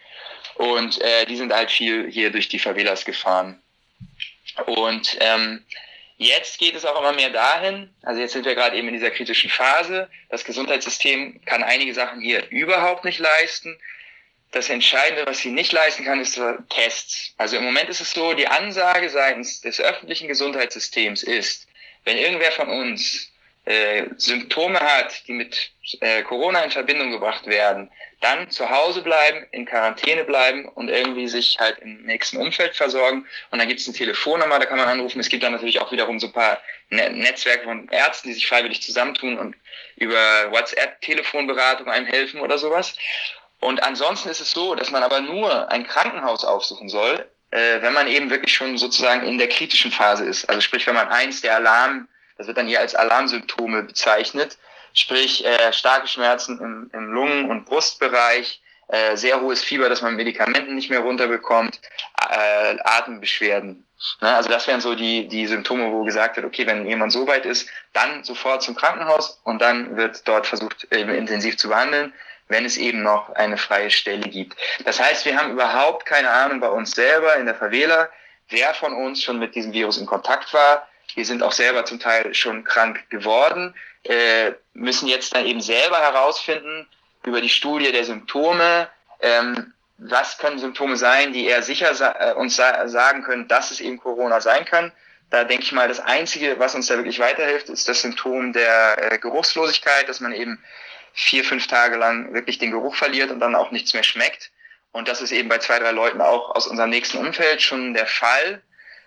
Und äh, die sind halt viel hier durch die Favelas gefahren. Und ähm, jetzt geht es auch immer mehr dahin, also jetzt sind wir gerade eben in dieser kritischen Phase, das Gesundheitssystem kann einige Sachen hier überhaupt nicht leisten. Das Entscheidende, was sie nicht leisten kann, ist Tests. Also im Moment ist es so, die Ansage seitens des öffentlichen Gesundheitssystems ist, wenn irgendwer von uns äh, Symptome hat, die mit äh, Corona in Verbindung gebracht werden, dann zu Hause bleiben, in Quarantäne bleiben und irgendwie sich halt im nächsten Umfeld versorgen. Und dann gibt es eine Telefonnummer, da kann man anrufen. Es gibt dann natürlich auch wiederum so ein paar ne- Netzwerke von Ärzten, die sich freiwillig zusammentun und über WhatsApp Telefonberatung einem helfen oder sowas. Und ansonsten ist es so, dass man aber nur ein Krankenhaus aufsuchen soll, äh, wenn man eben wirklich schon sozusagen in der kritischen Phase ist. Also sprich, wenn man eins der Alarm, das wird dann hier als Alarmsymptome bezeichnet, sprich äh, starke Schmerzen im, im Lungen- und Brustbereich, äh, sehr hohes Fieber, dass man Medikamenten nicht mehr runterbekommt, äh, Atembeschwerden. Ne? Also das wären so die die Symptome, wo gesagt wird, okay, wenn jemand so weit ist, dann sofort zum Krankenhaus und dann wird dort versucht, eben intensiv zu behandeln, wenn es eben noch eine freie Stelle gibt. Das heißt, wir haben überhaupt keine Ahnung bei uns selber in der Favela, wer von uns schon mit diesem Virus in Kontakt war. Wir sind auch selber zum Teil schon krank geworden, äh, müssen jetzt dann eben selber herausfinden über die Studie der Symptome, ähm, was können Symptome sein, die eher sicher sa- uns sa- sagen können, dass es eben Corona sein kann. Da denke ich mal, das Einzige, was uns da wirklich weiterhilft, ist das Symptom der äh, Geruchslosigkeit, dass man eben vier, fünf Tage lang wirklich den Geruch verliert und dann auch nichts mehr schmeckt. Und das ist eben bei zwei, drei Leuten auch aus unserem nächsten Umfeld schon der Fall.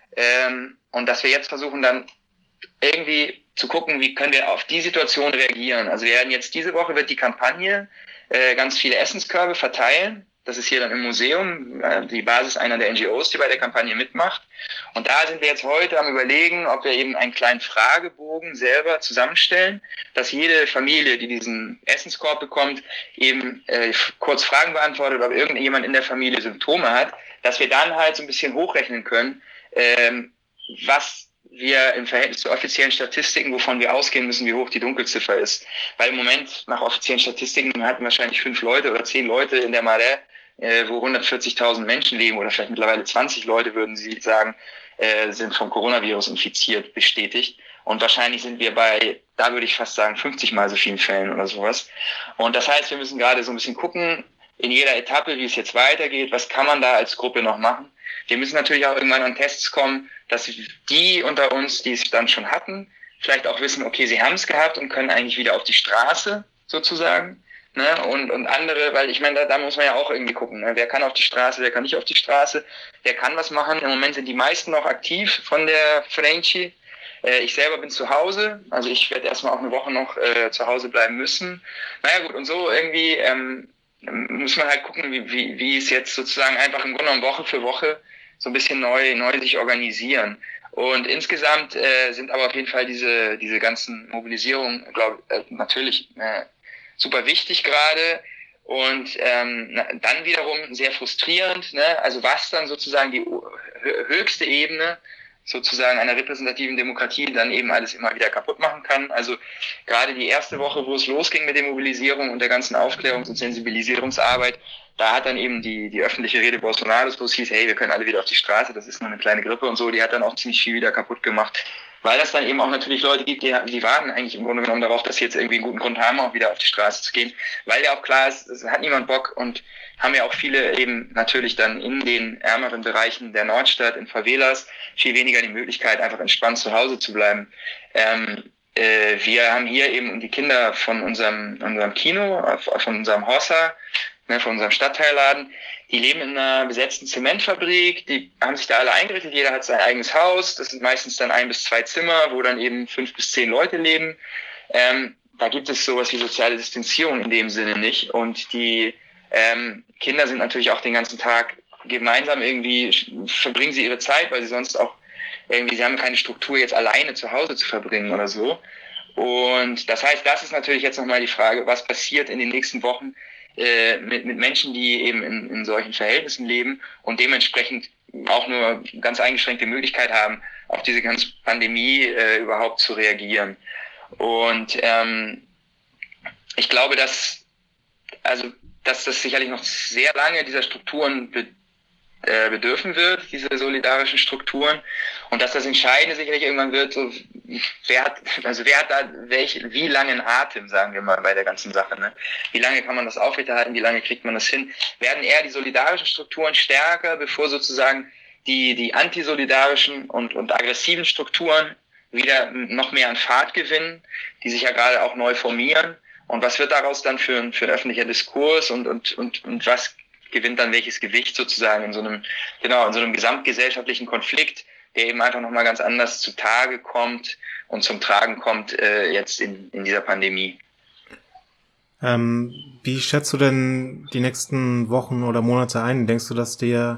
Ähm, und dass wir jetzt versuchen dann irgendwie zu gucken, wie können wir auf die Situation reagieren. Also wir werden jetzt diese Woche wird die Kampagne äh, ganz viele Essenskörbe verteilen. Das ist hier dann im Museum, äh, die Basis einer der N G Os, die bei der Kampagne mitmacht. Und da sind wir jetzt heute am Überlegen, ob wir eben einen kleinen Fragebogen selber zusammenstellen, dass jede Familie, die diesen Essenskorb bekommt, eben äh, kurz Fragen beantwortet, ob irgendjemand in der Familie Symptome hat, dass wir dann halt so ein bisschen hochrechnen können, ähm, was wir im Verhältnis zu offiziellen Statistiken, wovon wir ausgehen müssen, wie hoch die Dunkelziffer ist. Weil im Moment nach offiziellen Statistiken hatten wahrscheinlich fünf Leute oder zehn Leute in der Marais, äh, wo hundertvierzigtausend Menschen leben oder vielleicht mittlerweile zwanzig Leute, würden Sie sagen, äh, sind vom Coronavirus infiziert, bestätigt. Und wahrscheinlich sind wir bei, da würde ich fast sagen, fünfzig mal so vielen Fällen oder sowas. Und das heißt, wir müssen gerade so ein bisschen gucken, in jeder Etappe, wie es jetzt weitergeht, was kann man da als Gruppe noch machen. Wir müssen natürlich auch irgendwann an Tests kommen, dass die unter uns, die es dann schon hatten, vielleicht auch wissen, okay, sie haben es gehabt und können eigentlich wieder auf die Straße sozusagen. Ne? Und, und andere, weil ich meine, da, da muss man ja auch irgendwie gucken, ne? Wer kann auf die Straße, wer kann nicht auf die Straße, wer kann was machen. Im Moment sind die meisten noch aktiv von der Frente. Äh, ich selber bin zu Hause, also ich werde erstmal auch eine Woche noch äh, zu Hause bleiben müssen. Naja gut, und so irgendwie ähm, muss man halt gucken, wie, wie, wie es jetzt sozusagen einfach im Grunde genommen Woche für Woche so ein bisschen neu, neu sich organisieren. Und insgesamt äh, sind aber auf jeden Fall diese, diese ganzen Mobilisierungen, glaube äh, natürlich äh, super wichtig gerade und ähm, na, dann wiederum sehr frustrierend, ne? Also was dann sozusagen die höchste Ebene sozusagen einer repräsentativen Demokratie dann eben alles immer wieder kaputt machen kann. Also gerade die erste Woche, wo es losging mit der Mobilisierung und der ganzen Aufklärungs- und Sensibilisierungsarbeit, da hat dann eben die, die öffentliche Rede Bolsonaros, wo es hieß, hey, wir können alle wieder auf die Straße, das ist nur eine kleine Grippe und so, die hat dann auch ziemlich viel wieder kaputt gemacht. Weil das dann eben auch natürlich Leute gibt, die, die warten eigentlich im Grunde genommen darauf, dass sie jetzt irgendwie einen guten Grund haben, auch wieder auf die Straße zu gehen. Weil ja auch klar ist, es hat niemand Bock und haben ja auch viele eben natürlich dann in den ärmeren Bereichen der Nordstadt, in Favelas, viel weniger die Möglichkeit, einfach entspannt zu Hause zu bleiben. Ähm, äh, wir haben hier eben die Kinder von unserem, unserem Kino, von unserem Hossa, ne, von unserem Stadtteilladen, die leben in einer besetzten Zementfabrik, die haben sich da alle eingerichtet, jeder hat sein eigenes Haus, das sind meistens dann ein bis zwei Zimmer, wo dann eben fünf bis zehn Leute leben. Ähm, da gibt es sowas wie soziale Distanzierung in dem Sinne nicht und die ähm, Kinder sind natürlich auch den ganzen Tag gemeinsam irgendwie, verbringen sie ihre Zeit, weil sie sonst auch irgendwie, sie haben keine Struktur, jetzt alleine zu Hause zu verbringen oder so. Und das heißt, das ist natürlich jetzt nochmal die Frage, was passiert in den nächsten Wochen, Äh, mit, mit Menschen, die eben in, in solchen Verhältnissen leben und dementsprechend auch nur ganz eingeschränkte Möglichkeit haben, auf diese ganze Pandemie äh, überhaupt zu reagieren. Und ähm, ich glaube, dass also dass das sicherlich noch sehr lange dieser Strukturen be, äh, bedürfen wird, diese solidarischen Strukturen, und dass das Entscheidende sicherlich irgendwann wird, so wer hat, also wer hat da welch, wie langen Atem, sagen wir mal, bei der ganzen Sache, ne? Wie lange kann man das aufrechterhalten, wie lange kriegt man das hin? Werden eher die solidarischen Strukturen stärker, bevor sozusagen die, die antisolidarischen und, und aggressiven Strukturen wieder noch mehr an Fahrt gewinnen, die sich ja gerade auch neu formieren? Und was wird daraus dann für ein, für ein öffentlicher Diskurs und, und, und, und was gewinnt dann welches Gewicht sozusagen in so einem, genau, in so einem gesamtgesellschaftlichen Konflikt, der eben einfach nochmal ganz anders zutage kommt und zum Tragen kommt äh, jetzt in, in dieser Pandemie. Ähm, wie schätzt du denn die nächsten Wochen oder Monate ein? Denkst du, dass der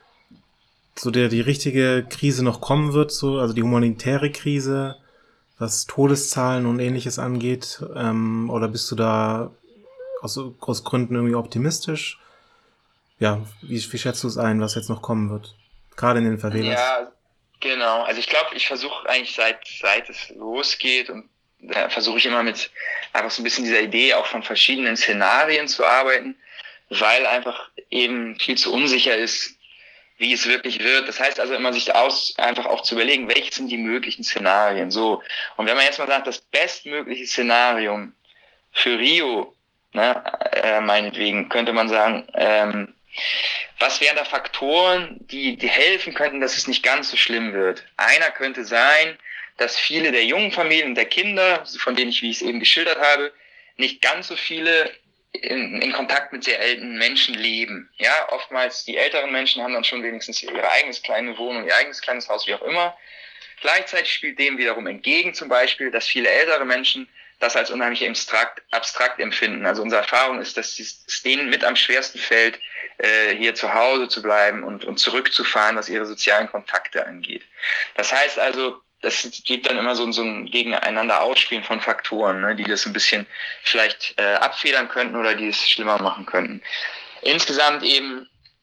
so der die richtige Krise noch kommen wird, so also die humanitäre Krise, was Todeszahlen und Ähnliches angeht? Ähm, oder bist du da aus, aus Gründen irgendwie optimistisch? Ja, wie, wie schätzt du es ein, was jetzt noch kommen wird? Gerade in den Favelas. Ja, genau. Also ich glaube, ich versuche eigentlich seit seit es losgeht und da versuche ich immer mit einfach so ein bisschen dieser Idee auch von verschiedenen Szenarien zu arbeiten, weil einfach eben viel zu unsicher ist, wie es wirklich wird. Das heißt also immer sich aus einfach auch zu überlegen, welche sind die möglichen Szenarien. So. Und wenn man jetzt mal sagt, das bestmögliche Szenario für Rio, ne, äh, meinetwegen, könnte man sagen, ähm, was wären da Faktoren, die, die helfen könnten, dass es nicht ganz so schlimm wird? Einer könnte sein, dass viele der jungen Familien und der Kinder, von denen ich, wie ich es eben geschildert habe, nicht ganz so viele in, in Kontakt mit sehr älteren Menschen leben. Ja, oftmals die älteren Menschen haben dann schon wenigstens ihre eigenes kleine Wohnung, ihr eigenes kleines Haus, wie auch immer. Gleichzeitig spielt dem wiederum entgegen zum Beispiel, dass viele ältere Menschen das als unheimlich abstrakt, abstrakt empfinden. Also unsere Erfahrung ist, dass es denen mit am schwersten fällt, äh, hier zu Hause zu bleiben und, und zurückzufahren, was ihre sozialen Kontakte angeht. Das heißt also, das gibt dann immer so, so ein Gegeneinander Ausspielen von Faktoren, ne, die das ein bisschen vielleicht äh, abfedern könnten oder die es schlimmer machen könnten. Insgesamt eben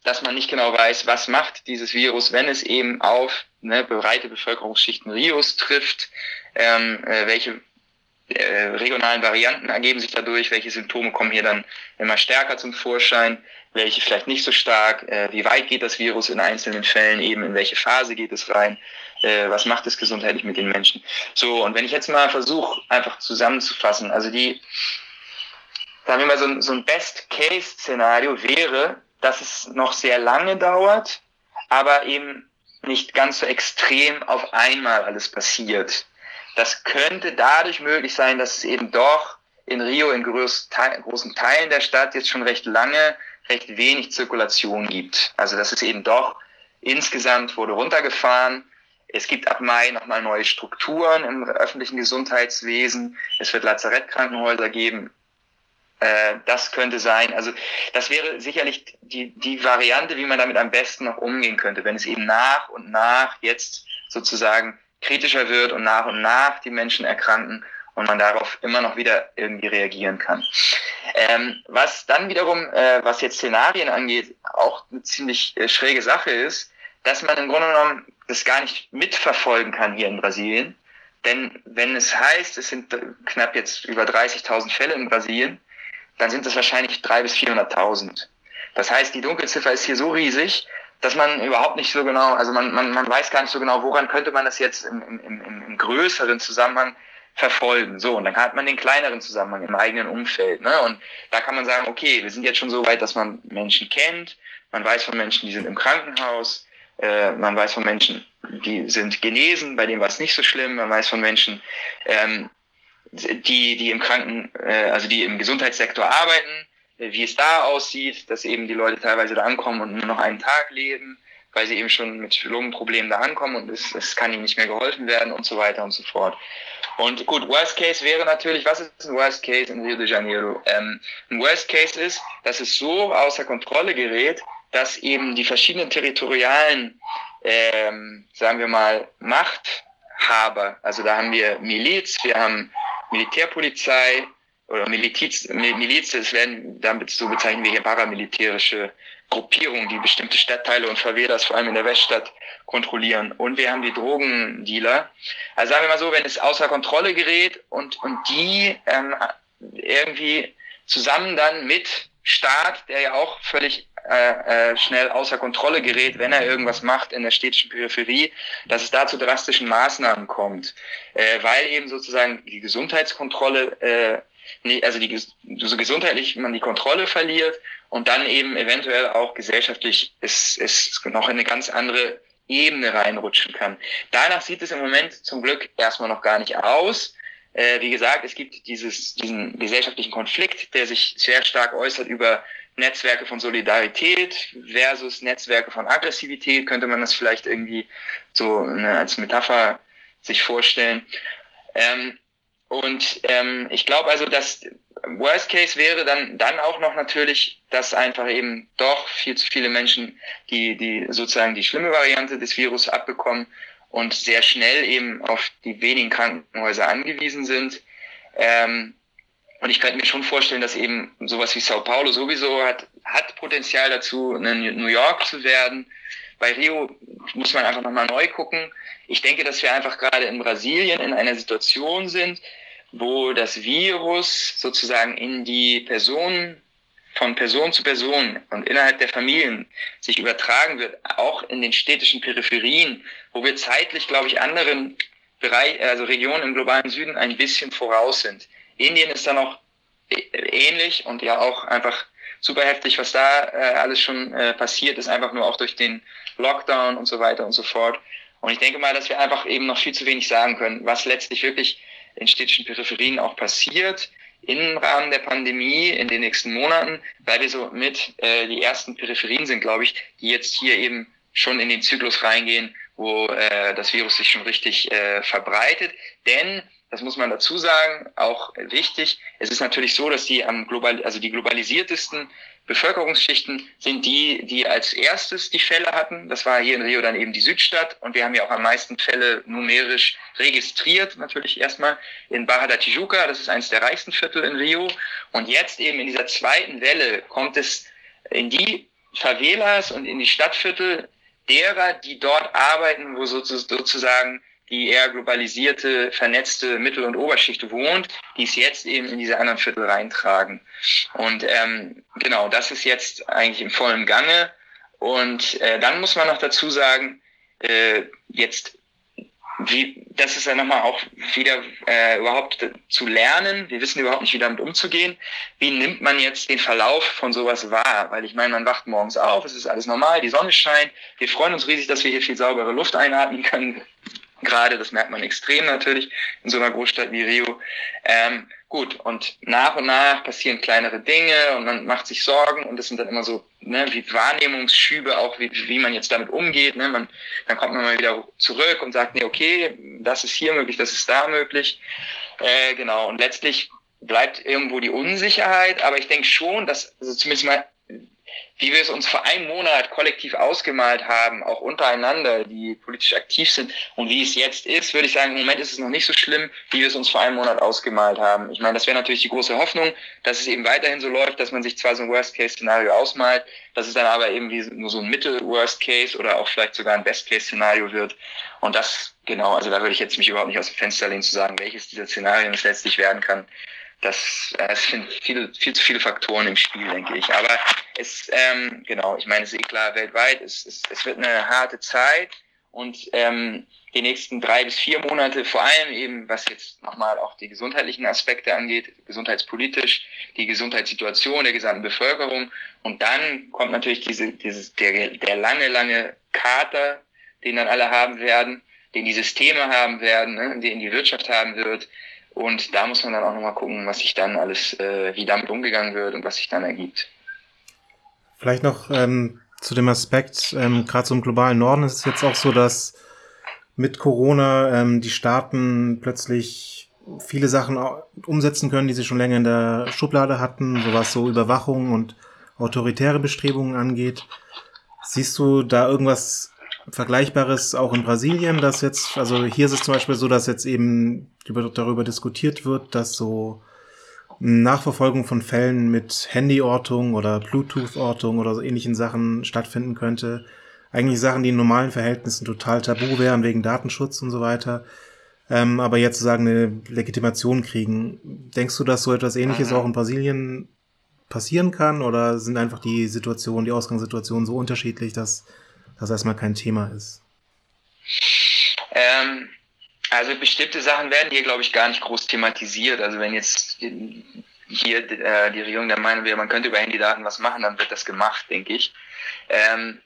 dass man nicht genau weiß, was macht dieses Virus, wenn es eben auf ne, breite Bevölkerungsschichten Rios trifft, ähm, äh, welche äh, regionalen Varianten ergeben sich dadurch, welche Symptome kommen hier dann immer stärker zum Vorschein, welche vielleicht nicht so stark, äh, wie weit geht das Virus in einzelnen Fällen eben, in welche Phase geht es rein, äh, was macht es gesundheitlich mit den Menschen. So, und wenn ich jetzt mal versuche, einfach zusammenzufassen, also die, sagen wir mal, so ein, so ein Best-Case-Szenario wäre, dass es noch sehr lange dauert, aber eben nicht ganz so extrem auf einmal alles passiert. Das könnte dadurch möglich sein, dass es eben doch in Rio in großen Teilen der Stadt jetzt schon recht lange recht wenig Zirkulation gibt. Also dass es eben doch insgesamt wurde runtergefahren. Es gibt ab Mai nochmal neue Strukturen im öffentlichen Gesundheitswesen. Es wird Lazarettkrankenhäuser geben. Das könnte sein. Also das wäre sicherlich die, die Variante, wie man damit am besten noch umgehen könnte, wenn es eben nach und nach jetzt sozusagen kritischer wird und nach und nach die Menschen erkranken und man darauf immer noch wieder irgendwie reagieren kann. Ähm, was dann wiederum, äh, was jetzt Szenarien angeht, auch eine ziemlich äh, schräge Sache ist, dass man im Grunde genommen das gar nicht mitverfolgen kann hier in Brasilien. Denn wenn es heißt, es sind knapp jetzt über dreißigtausend Fälle in Brasilien, dann sind es wahrscheinlich dreihunderttausend bis vierhunderttausend. Das heißt, die Dunkelziffer ist hier so riesig, dass man überhaupt nicht so genau, also man, man, man weiß gar nicht so genau, woran könnte man das jetzt im, im, im, im größeren Zusammenhang verfolgen. So, und dann hat man den kleineren Zusammenhang im eigenen Umfeld. Ne? Und da kann man sagen, okay, wir sind jetzt schon so weit, dass man Menschen kennt, man weiß von Menschen, die sind im Krankenhaus, äh, man weiß von Menschen, die sind genesen, bei denen war es nicht so schlimm, man weiß von Menschen, ähm, die, die im Kranken, äh, also die im Gesundheitssektor arbeiten, äh, wie es da aussieht, dass eben die Leute teilweise da ankommen und nur noch einen Tag leben, weil sie eben schon mit Lungenproblemen da ankommen und es, es kann ihnen nicht mehr geholfen werden und so weiter und so fort. Und gut, Worst Case wäre natürlich, was ist ein Worst Case in Rio de Janeiro? Ähm, ein Worst Case ist, dass es so außer Kontrolle gerät, dass eben die verschiedenen territorialen, ähm, sagen wir mal, Machthaber, also da haben wir Miliz, wir haben Militärpolizei oder Miliz, Miliz, das werden damit so bezeichnen wir hier paramilitärische Gruppierungen, die bestimmte Stadtteile und Favelas, vor allem in der Weststadt, kontrollieren. Und wir haben die Drogendealer. Also sagen wir mal so, wenn es außer Kontrolle gerät und, und die ähm, irgendwie zusammen dann mit Staat, der ja auch völlig äh, äh, schnell außer Kontrolle gerät, wenn er irgendwas macht in der städtischen Peripherie, dass es da zu drastischen Maßnahmen kommt, äh, weil eben sozusagen die Gesundheitskontrolle, äh, nee, also die so gesundheitlich man die Kontrolle verliert und dann eben eventuell auch gesellschaftlich es, es noch in eine ganz andere Ebene reinrutschen kann. Danach sieht es im Moment zum Glück erstmal noch gar nicht aus. Äh, wie gesagt, es gibt dieses, diesen gesellschaftlichen Konflikt, der sich sehr stark äußert über Netzwerke von Solidarität versus Netzwerke von Aggressivität, könnte man das vielleicht irgendwie so ne, als Metapher sich vorstellen. Ähm, und ähm, ich glaube also, dass Worst Case wäre dann dann auch noch natürlich, dass einfach eben doch viel zu viele Menschen die die sozusagen die schlimme Variante des Virus abbekommen und sehr schnell eben auf die wenigen Krankenhäuser angewiesen sind. Ähm, und ich könnte mir schon vorstellen, dass eben sowas wie Sao Paulo sowieso hat, hat Potenzial dazu, New York zu werden. Bei Rio muss man einfach nochmal neu gucken. Ich denke, dass wir einfach gerade in Brasilien in einer Situation sind, wo das Virus sozusagen in die Personen, von Person zu Person und innerhalb der Familien sich übertragen wird, auch in den städtischen Peripherien, wo wir zeitlich, glaube ich, anderen Bereich, also Regionen im globalen Süden ein bisschen voraus sind. Indien ist da noch ähnlich und ja auch einfach super heftig, was da äh, alles schon äh, passiert ist, einfach nur auch durch den Lockdown und so weiter und so fort. Und ich denke mal, dass wir einfach eben noch viel zu wenig sagen können, was letztlich wirklich in städtischen Peripherien auch passiert im Rahmen der Pandemie in den nächsten Monaten, weil wir so mit äh, die ersten Peripherien sind, glaube ich, die jetzt hier eben schon in den Zyklus reingehen, wo äh, das Virus sich schon richtig äh, verbreitet. Denn, das muss man dazu sagen, auch wichtig, es ist natürlich so, dass die am global, also die globalisiertesten Bevölkerungsschichten sind die, die als erstes die Fälle hatten. Das war hier in Rio dann eben die Südstadt und wir haben ja auch am meisten Fälle numerisch registriert, natürlich erstmal in Barra da Tijuca, das ist eines der reichsten Viertel in Rio. Und jetzt eben in dieser zweiten Welle kommt es in die Favelas und in die Stadtviertel derer, die dort arbeiten, wo sozusagen die eher globalisierte, vernetzte Mittel- und Oberschicht wohnt, die es jetzt eben in diese anderen Viertel reintragen. Und ähm, genau, das ist jetzt eigentlich im vollen Gange. Und äh, dann muss man noch dazu sagen, äh, jetzt, wie, das ist ja nochmal auch wieder äh, überhaupt zu lernen. Wir wissen überhaupt nicht, wie damit umzugehen. Wie nimmt man jetzt den Verlauf von sowas wahr? Weil ich meine, man wacht morgens auf, es ist alles normal, die Sonne scheint. Wir freuen uns riesig, dass wir hier viel saubere Luft einatmen können. Gerade, das merkt man extrem natürlich in so einer Großstadt wie Rio. Ähm, gut, und nach und nach passieren kleinere Dinge und man macht sich Sorgen und das sind dann immer so, ne, wie Wahrnehmungsschübe, auch wie, wie man jetzt damit umgeht. Ne? Man, dann kommt man mal wieder zurück und sagt, nee, okay, das ist hier möglich, das ist da möglich. Äh, genau, und letztlich bleibt irgendwo die Unsicherheit, aber ich denke schon, dass, also zumindest mal, wie wir es uns vor einem Monat kollektiv ausgemalt haben, auch untereinander, die politisch aktiv sind, und wie es jetzt ist, würde ich sagen, im Moment ist es noch nicht so schlimm, wie wir es uns vor einem Monat ausgemalt haben. Ich meine, das wäre natürlich die große Hoffnung, dass es eben weiterhin so läuft, dass man sich zwar so ein Worst-Case-Szenario ausmalt, dass es dann aber eben wie nur so ein Mittel-Worst-Case oder auch vielleicht sogar ein Best-Case-Szenario wird. Und das, genau, also da würde ich jetzt mich überhaupt nicht aus dem Fenster lehnen zu sagen, welches dieser Szenarien es letztlich werden kann. Das, es sind viel, viel zu viele Faktoren im Spiel, denke ich. Aber es, ähm, genau, ich meine, es ist eh klar, weltweit, es, es, es wird eine harte Zeit und ähm, die nächsten drei bis vier Monate, vor allem eben, was jetzt nochmal auch die gesundheitlichen Aspekte angeht, gesundheitspolitisch, die Gesundheitssituation der gesamten Bevölkerung. Und dann kommt natürlich diese, dieses, der, der lange, lange Kater, den dann alle haben werden, den die Systeme haben werden, ne, den die Wirtschaft haben wird. Und da muss man dann auch nochmal gucken, was sich dann alles, äh, wie damit umgegangen wird und was sich dann ergibt. Vielleicht noch ähm, zu dem Aspekt, ähm, gerade so im globalen Norden ist es jetzt auch so, dass mit Corona ähm, die Staaten plötzlich viele Sachen umsetzen können, die sie schon länger in der Schublade hatten, so was so Überwachung und autoritäre Bestrebungen angeht. Siehst du da irgendwas Vergleichbares auch in Brasilien, dass jetzt, also hier ist es zum Beispiel so, dass jetzt eben über, darüber diskutiert wird, dass so Nachverfolgung von Fällen mit Handyortung oder Bluetooth-Ortung oder so ähnlichen Sachen stattfinden könnte. Eigentlich Sachen, die in normalen Verhältnissen total tabu wären, wegen Datenschutz und so weiter. Ähm, aber jetzt sozusagen eine Legitimation kriegen. Denkst du, dass so etwas Ähnliches auch in Brasilien passieren kann? Oder sind einfach die Situationen, die Ausgangssituationen so unterschiedlich, dass das erstmal kein Thema ist? Ähm, also bestimmte Sachen werden hier, glaube ich, gar nicht groß thematisiert. Also wenn jetzt hier äh, die Regierung der Meinung wäre, man könnte über Handydaten was machen, dann wird das gemacht, denke ich. Ähm,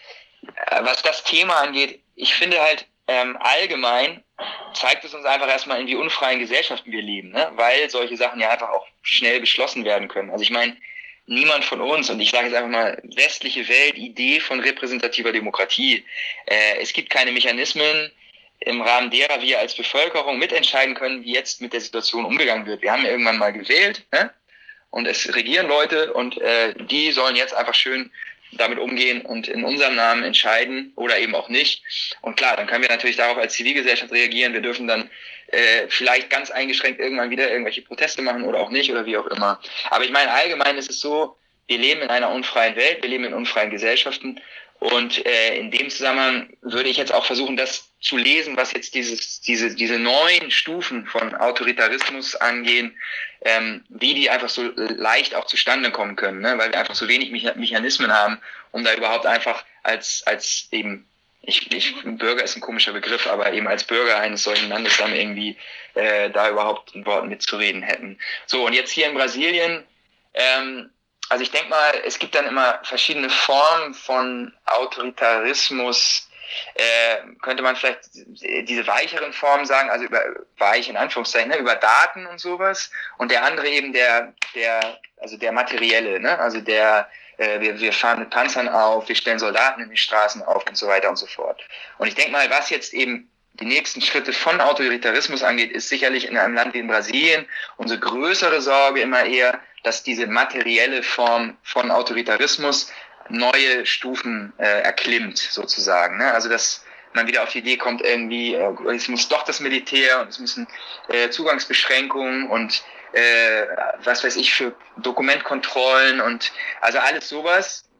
was das Thema angeht, ich finde halt ähm, allgemein zeigt es uns einfach erstmal, in wie unfreien Gesellschaften wir leben, ne? Weil solche Sachen ja einfach auch schnell beschlossen werden können. Also ich meine, niemand von uns, und ich sage jetzt einfach mal westliche Welt, Idee von repräsentativer Demokratie. Äh, es gibt keine Mechanismen, im Rahmen derer wir als Bevölkerung mitentscheiden können, wie jetzt mit der Situation umgegangen wird. Wir haben ja irgendwann mal gewählt, ne? Und es regieren Leute und äh, die sollen jetzt einfach schön damit umgehen und in unserem Namen entscheiden oder eben auch nicht. Und klar, dann können wir natürlich darauf als Zivilgesellschaft reagieren. Wir dürfen dann äh, vielleicht ganz eingeschränkt irgendwann wieder irgendwelche Proteste machen oder auch nicht oder wie auch immer. Aber ich meine, allgemein ist es so, wir leben in einer unfreien Welt, wir leben in unfreien Gesellschaften und äh, in dem Zusammenhang würde ich jetzt auch versuchen, das zu lesen, was jetzt dieses, diese, diese neuen Stufen von Autoritarismus angehen, ähm, wie die einfach so leicht auch zustande kommen können, ne? Weil wir einfach so wenig Mechanismen haben, um da überhaupt einfach als, als eben, ich, ich, Bürger ist ein komischer Begriff, aber eben als Bürger eines solchen Landes dann irgendwie äh, da überhaupt ein Wort mitzureden hätten. So, und jetzt hier in Brasilien, ähm, also ich denke mal, es gibt dann immer verschiedene Formen von Autoritarismus, äh, könnte man vielleicht diese weicheren Formen sagen, also über weich in Anführungszeichen, ne, über Daten und sowas, und der andere eben der, der, also der materielle, ne, also der, äh, wir, wir fahren mit Panzern auf, wir stellen Soldaten in die Straßen auf und so weiter und so fort. Und ich denke mal, was jetzt eben die nächsten Schritte von Autoritarismus angeht, ist sicherlich in einem Land wie in Brasilien unsere größere Sorge immer eher, dass diese materielle Form von Autoritarismus neue Stufen äh, erklimmt, sozusagen. Ne? Also dass man wieder auf die Idee kommt, irgendwie, äh, es muss doch das Militär und es müssen äh, Zugangsbeschränkungen und äh, was weiß ich für Dokumentkontrollen und also alles sowas,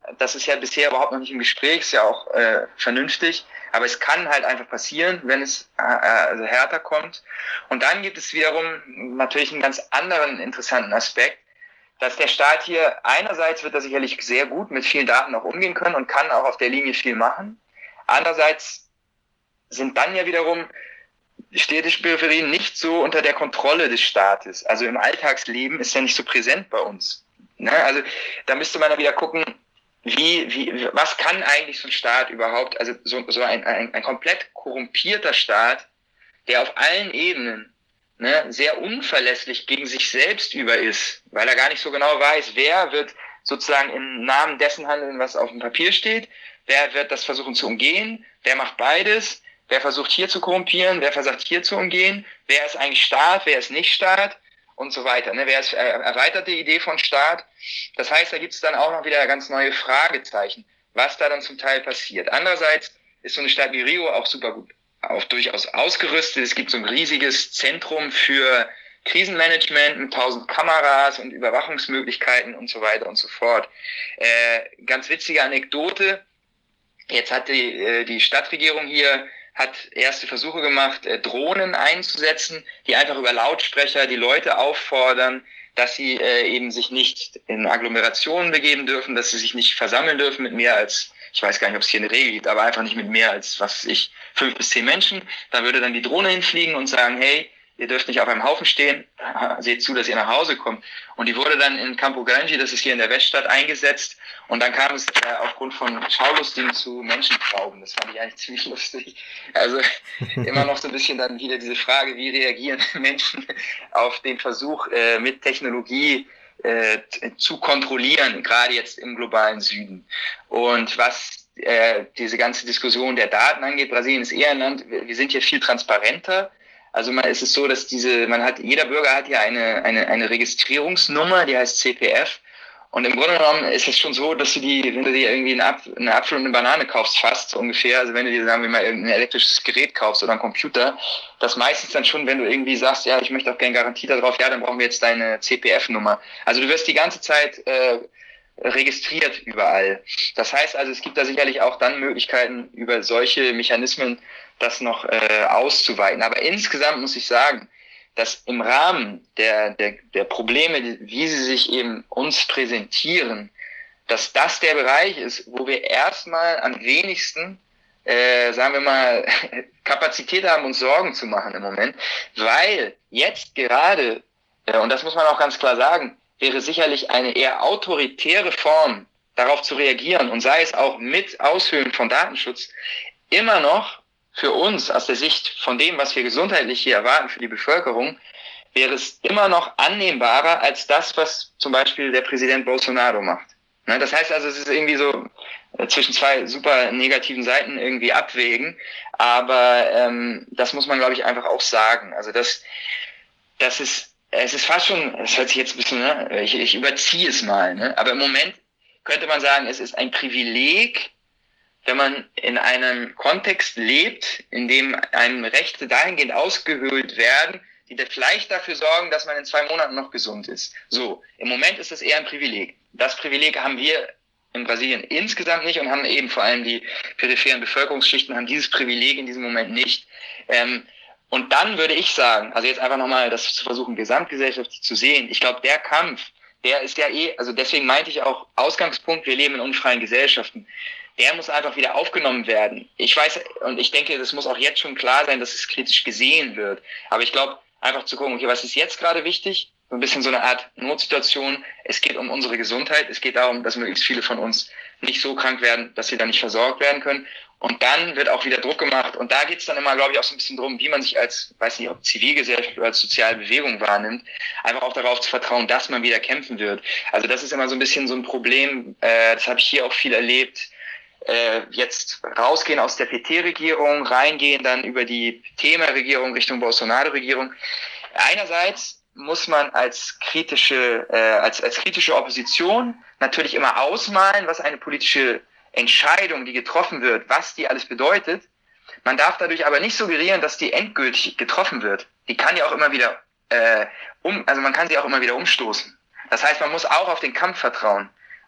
das ist ja bisher überhaupt noch nicht im Gespräch, ist ja auch äh, vernünftig, aber es kann halt einfach passieren, wenn es äh, also härter kommt. Und dann gibt es wiederum natürlich einen ganz anderen interessanten Aspekt, dass der Staat hier einerseits wird er sicherlich sehr gut mit vielen Daten auch umgehen können und kann auch auf der Linie viel machen. Andererseits sind dann ja wiederum städtische Peripherien nicht so unter der Kontrolle des Staates. Also im Alltagsleben ist ja nicht so präsent bei uns. Ne? Also da müsste man dann wieder gucken, wie, wie, was kann eigentlich so ein Staat überhaupt, also so, so ein, ein, ein komplett korrumpierter Staat, der auf allen Ebenen ne, sehr unverlässlich gegen sich selbst über ist, weil er gar nicht so genau weiß, wer wird sozusagen im Namen dessen handeln, was auf dem Papier steht, wer wird das versuchen zu umgehen, wer macht beides, wer versucht hier zu korrumpieren, wer versucht hier zu umgehen, wer ist eigentlich Staat, wer ist nicht Staat und so weiter. Ne? Wer ist äh, erweiterte Idee von Staat? Das heißt, da gibt es dann auch noch wieder ganz neue Fragezeichen, was da dann zum Teil passiert. Andererseits ist so eine Stadt wie Rio auch super gut auch durchaus ausgerüstet. Es gibt so ein riesiges Zentrum für Krisenmanagement mit tausend Kameras und Überwachungsmöglichkeiten und so weiter und so fort. Äh, ganz witzige Anekdote. Jetzt hat die, äh, die Stadtregierung hier hat erste Versuche gemacht, äh, Drohnen einzusetzen, die einfach über Lautsprecher die Leute auffordern, dass sie äh, eben sich nicht in Agglomerationen begeben dürfen, dass sie sich nicht versammeln dürfen mit mehr als, ich weiß gar nicht, ob es hier eine Regel gibt, aber einfach nicht mit mehr als, was weiß ich, fünf bis zehn Menschen. Da würde dann die Drohne hinfliegen und sagen, hey, ihr dürft nicht auf einem Haufen stehen, seht zu, dass ihr nach Hause kommt. Und die wurde dann in Campo Grande, das ist hier in der Weststadt, eingesetzt. Und dann kam es äh, aufgrund von Schaulustigen zu Menschentrauben. Das fand ich eigentlich ziemlich lustig. Also immer noch so ein bisschen dann wieder diese Frage, wie reagieren Menschen auf den Versuch, äh, mit Technologie äh, zu kontrollieren, gerade jetzt im globalen Süden. Und was äh, diese ganze Diskussion der Daten angeht, Brasilien ist eher ein Land, wir sind hier viel transparenter. Also man ist es so, dass diese, man hat, jeder Bürger hat ja eine, eine, eine Registrierungsnummer, die heißt C P F. Und im Grunde genommen ist es schon so, dass du die, wenn du dir irgendwie einen Apfel, einen Apfel und eine Banane kaufst, fast so ungefähr, also wenn du dir, sagen wir mal, irgendein elektrisches Gerät kaufst oder einen Computer, das meistens dann schon, wenn du irgendwie sagst, ja, ich möchte auch gerne Garantie darauf, ja, dann brauchen wir jetzt deine C P F-Nummer. Also du wirst die ganze Zeit äh, registriert überall. Das heißt also, es gibt da sicherlich auch dann Möglichkeiten, über solche Mechanismen das noch äh, auszuweiten. Aber insgesamt muss ich sagen, dass im Rahmen der, der, der Probleme, wie sie sich eben uns präsentieren, dass das der Bereich ist, wo wir erstmal am wenigsten, äh, sagen wir mal, Kapazität haben, uns Sorgen zu machen im Moment, weil jetzt gerade, äh, und das muss man auch ganz klar sagen, wäre sicherlich eine eher autoritäre Form, darauf zu reagieren und sei es auch mit Aushöhlen von Datenschutz, immer noch für uns aus der Sicht von dem, was wir gesundheitlich hier erwarten für die Bevölkerung, wäre es immer noch annehmbarer als das, was zum Beispiel der Präsident Bolsonaro macht. Das heißt also, es ist irgendwie so zwischen zwei super negativen Seiten irgendwie abwägen, aber ähm, das muss man, glaube ich, einfach auch sagen. Also das, das ist, es ist fast schon, es hört sich jetzt ein bisschen, ne, ich, ich überziehe es mal, ne, aber im Moment könnte man sagen, es ist ein Privileg, wenn man in einem Kontext lebt, in dem einem Rechte dahingehend ausgehöhlt werden, die vielleicht dafür sorgen, dass man in zwei Monaten noch gesund ist. So, im Moment ist es eher ein Privileg. Das Privileg haben wir in Brasilien insgesamt nicht und haben eben vor allem die peripheren Bevölkerungsschichten haben dieses Privileg in diesem Moment nicht. Ähm, und dann würde ich sagen, also jetzt einfach nochmal das zu versuchen, gesamtgesellschaftlich zu sehen, ich glaube, der Kampf, der ist ja eh, also deswegen meinte ich auch, Ausgangspunkt, wir leben in unfreien Gesellschaften, der muss einfach wieder aufgenommen werden. Ich weiß, und ich denke, das muss auch jetzt schon klar sein, dass es kritisch gesehen wird. Aber ich glaube, einfach zu gucken, okay, was ist jetzt gerade wichtig? So ein bisschen so eine Art Notsituation. Es geht um unsere Gesundheit. Es geht darum, dass möglichst viele von uns nicht so krank werden, dass sie dann nicht versorgt werden können. Und dann wird auch wieder Druck gemacht. Und da geht es dann immer, glaube ich, auch so ein bisschen drum, wie man sich als, weiß nicht, ob Zivilgesellschaft oder als soziale Bewegung wahrnimmt, einfach auch darauf zu vertrauen, dass man wieder kämpfen wird. Also das ist immer so ein bisschen so ein Problem. Äh, das habe ich hier auch viel erlebt. Äh, jetzt rausgehen aus der P T-Regierung, reingehen dann über die Temer-Regierung Richtung Bolsonaro-Regierung. Einerseits muss man als kritische, äh, als, als kritische Opposition natürlich immer ausmalen, was eine politische Entscheidung, die getroffen wird, was die alles bedeutet. Man darf dadurch aber nicht suggerieren, dass die endgültig getroffen wird. Die kann ja auch immer wieder, äh, um, also man kann sie auch immer wieder umstoßen. Das heißt, man muss auch auf den Kampf vertrauen.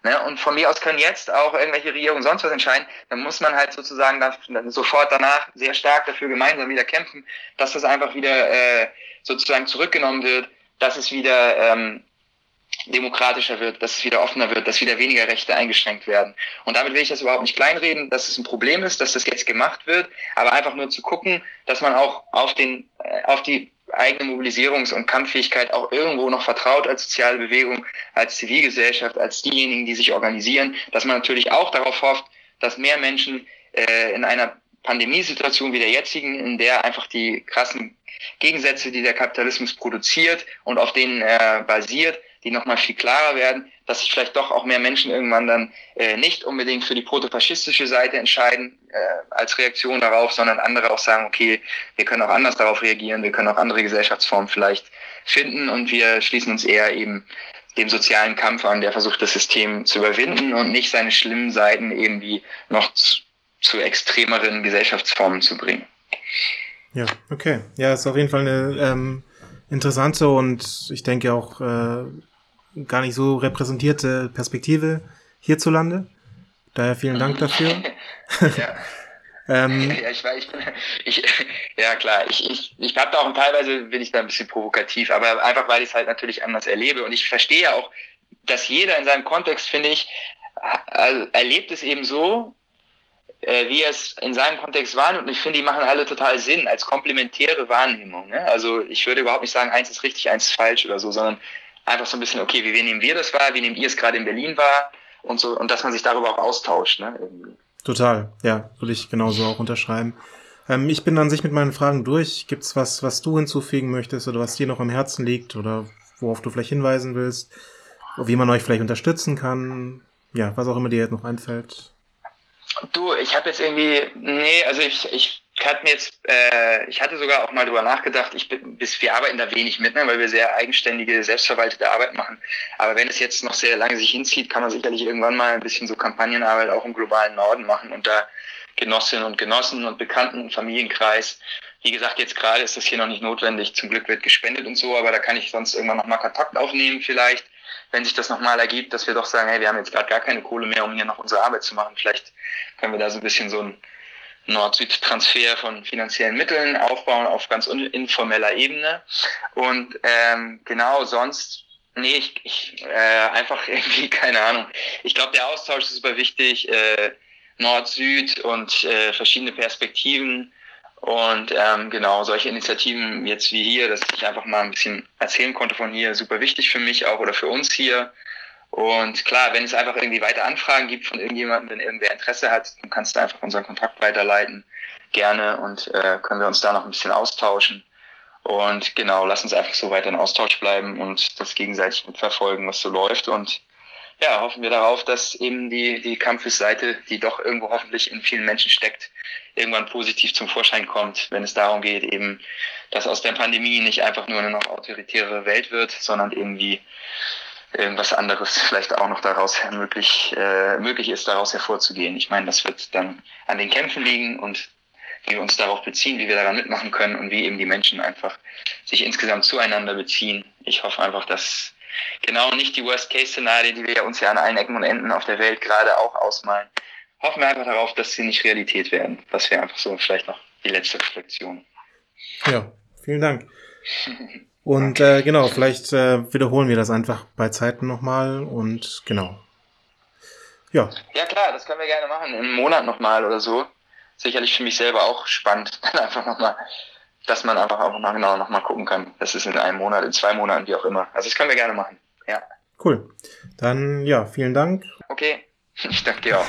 Ne? Und von mir aus können jetzt auch irgendwelche Regierungen sonst was entscheiden. Dann muss man halt sozusagen dann sofort danach sehr stark dafür gemeinsam wieder kämpfen, dass das einfach wieder äh, sozusagen zurückgenommen wird, dass es wieder ähm, demokratischer wird, dass es wieder offener wird, dass wieder weniger Rechte eingeschränkt werden. Und damit will ich das überhaupt nicht kleinreden, dass es ein Problem ist, dass das jetzt gemacht wird, aber einfach nur zu gucken, dass man auch auf den, äh, auf die eigene Mobilisierungs- und Kampffähigkeit auch irgendwo noch vertraut als soziale Bewegung, als Zivilgesellschaft, als diejenigen, die sich organisieren, dass man natürlich auch darauf hofft, dass mehr Menschen äh, in einer Pandemiesituation wie der jetzigen, in der einfach die krassen Gegensätze, die der Kapitalismus produziert und auf denen er basiert, die nochmal viel klarer werden, dass sich vielleicht doch auch mehr Menschen irgendwann dann äh, nicht unbedingt für die protofaschistische Seite entscheiden äh, als Reaktion darauf, sondern andere auch sagen, okay, wir können auch anders darauf reagieren, wir können auch andere Gesellschaftsformen vielleicht finden und wir schließen uns eher eben dem sozialen Kampf an, der versucht, das System zu überwinden und nicht seine schlimmen Seiten irgendwie noch zu, zu extremeren Gesellschaftsformen zu bringen. Ja, okay. Ja, ist auf jeden Fall eine ähm, interessante und ich denke auch äh, gar nicht so repräsentierte Perspektive hierzulande. Daher vielen Dank dafür. Ja. ähm, ja, ich weiß, ich bin, ich, ja klar, ich, ich, ich habe da auch teilweise bin ich da ein bisschen provokativ, aber einfach, weil ich es halt natürlich anders erlebe und ich verstehe auch, dass jeder in seinem Kontext, finde ich, also erlebt es eben so, äh, wie er es in seinem Kontext wahrnimmt und ich finde, die machen alle total Sinn als komplementäre Wahrnehmung. Ne? Also ich würde überhaupt nicht sagen, eins ist richtig, eins ist falsch oder so, sondern einfach so ein bisschen, okay, wie, wie nehmen wir das wahr, wie nehmt ihr es gerade in Berlin wahr und so, und dass man sich darüber auch austauscht, ne? Irgendwie. Total, ja, würde ich genauso auch unterschreiben. Ähm, ich bin an sich mit meinen Fragen durch. Gibt's was, was du hinzufügen möchtest oder was dir noch am Herzen liegt oder worauf du vielleicht hinweisen willst, wie man euch vielleicht unterstützen kann? Ja, was auch immer dir jetzt noch einfällt. Du, ich habe jetzt irgendwie, nee, also ich, ich hatte mir jetzt, äh, ich hatte sogar auch mal drüber nachgedacht, ich bin, bis, wir arbeiten da wenig mit, ne, weil wir sehr eigenständige, selbstverwaltete Arbeit machen. Aber wenn es jetzt noch sehr lange sich hinzieht, kann man sicherlich irgendwann mal ein bisschen so Kampagnenarbeit auch im globalen Norden machen und da Genossinnen und Genossen und Bekannten und Familienkreis. Wie gesagt, jetzt gerade ist das hier noch nicht notwendig. Zum Glück wird gespendet und so, aber da kann ich sonst irgendwann nochmal Kontakt aufnehmen vielleicht, wenn sich das nochmal ergibt, dass wir doch sagen, hey, wir haben jetzt gerade gar keine Kohle mehr, um hier noch unsere Arbeit zu machen. Vielleicht können wir da so ein bisschen so ein Nord-Süd-Transfer von finanziellen Mitteln aufbauen auf ganz informeller Ebene. Und ähm, genau, sonst, nee, ich, ich äh, einfach irgendwie, keine Ahnung. Ich glaube, der Austausch ist super wichtig, äh, Nord-Süd und äh, verschiedene Perspektiven. Und ähm, genau, solche Initiativen jetzt wie hier, dass ich einfach mal ein bisschen erzählen konnte von hier, super wichtig für mich auch oder für uns hier. Und klar, wenn es einfach irgendwie weiter Anfragen gibt von irgendjemandem, wenn irgendwer Interesse hat, dann kannst du einfach unseren Kontakt weiterleiten, gerne, und äh, können wir uns da noch ein bisschen austauschen. Und genau, lass uns einfach so weiter in Austausch bleiben und das gegenseitig mitverfolgen, was so läuft. Und ja, hoffen wir darauf, dass eben die, die Kampfesseite, die doch irgendwo hoffentlich in vielen Menschen steckt, irgendwann positiv zum Vorschein kommt, wenn es darum geht, eben, dass aus der Pandemie nicht einfach nur eine noch autoritäre Welt wird, sondern irgendwie irgendwas anderes vielleicht auch noch daraus möglich, äh, möglich ist, daraus hervorzugehen. Ich meine, das wird dann an den Kämpfen liegen und wie wir uns darauf beziehen, wie wir daran mitmachen können und wie eben die Menschen einfach sich insgesamt zueinander beziehen. Ich hoffe einfach, dass genau nicht die Worst-Case-Szenarien, die wir uns ja an allen Ecken und Enden auf der Welt gerade auch ausmalen, hoffen wir einfach darauf, dass sie nicht Realität werden. Das wäre einfach so vielleicht noch die letzte Reflexion. Ja, vielen Dank. Und äh, genau, vielleicht äh, wiederholen wir das einfach bei Zeiten nochmal und genau. Ja. Ja klar, das können wir gerne machen, im Monat nochmal oder so. Sicherlich für mich selber auch spannend, dann einfach nochmal, dass man einfach auch nochmal genau nochmal gucken kann. Das ist in einem Monat, in zwei Monaten, wie auch immer. Also das können wir gerne machen, ja. Cool. Dann, ja, vielen Dank. Okay, ich danke dir auch.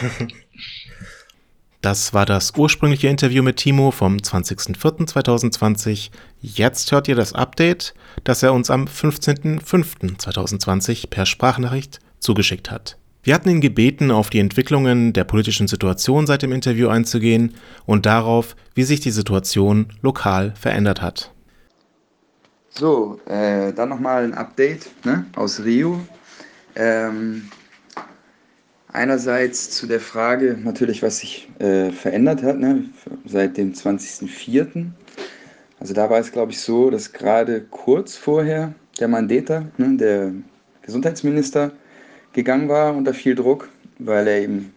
Das war das ursprüngliche Interview mit Timo vom zwanzigsten vierten zweitausendzwanzig. Jetzt hört ihr das Update, das er uns am fünfzehnten fünften zweitausendzwanzig per Sprachnachricht zugeschickt hat. Wir hatten ihn gebeten, auf die Entwicklungen der politischen Situation seit dem Interview einzugehen und darauf, wie sich die Situation lokal verändert hat. So, äh, dann nochmal ein Update, ne, aus Rio. Ähm, einerseits zu der Frage natürlich, was sich äh, verändert hat, ne, seit dem zwanzigsten vierten Also da war es, glaube ich, so, dass gerade kurz vorher der Mandetta, ne, der Gesundheitsminister, gegangen war unter viel Druck, weil er eben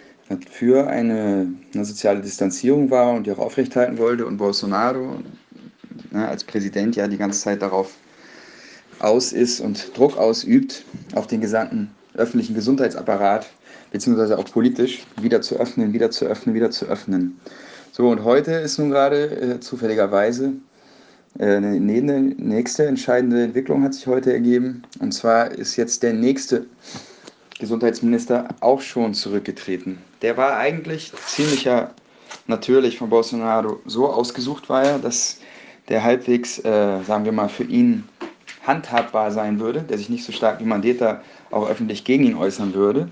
für eine, eine soziale Distanzierung war und die auch aufrechthalten wollte und Bolsonaro, ne, als Präsident ja die ganze Zeit darauf aus ist und Druck ausübt auf den gesamten öffentlichen Gesundheitsapparat, beziehungsweise auch politisch, wieder zu öffnen, wieder zu öffnen, wieder zu öffnen. So, und heute ist nun gerade äh, zufälligerweise äh, eine, eine nächste entscheidende Entwicklung hat sich heute ergeben. Und zwar ist jetzt der nächste Gesundheitsminister auch schon zurückgetreten. Der war eigentlich ziemlich ja natürlich von Bolsonaro so ausgesucht war er, dass der halbwegs, äh, sagen wir mal, für ihn handhabbar sein würde, der sich nicht so stark wie Mandetta auch öffentlich gegen ihn äußern würde.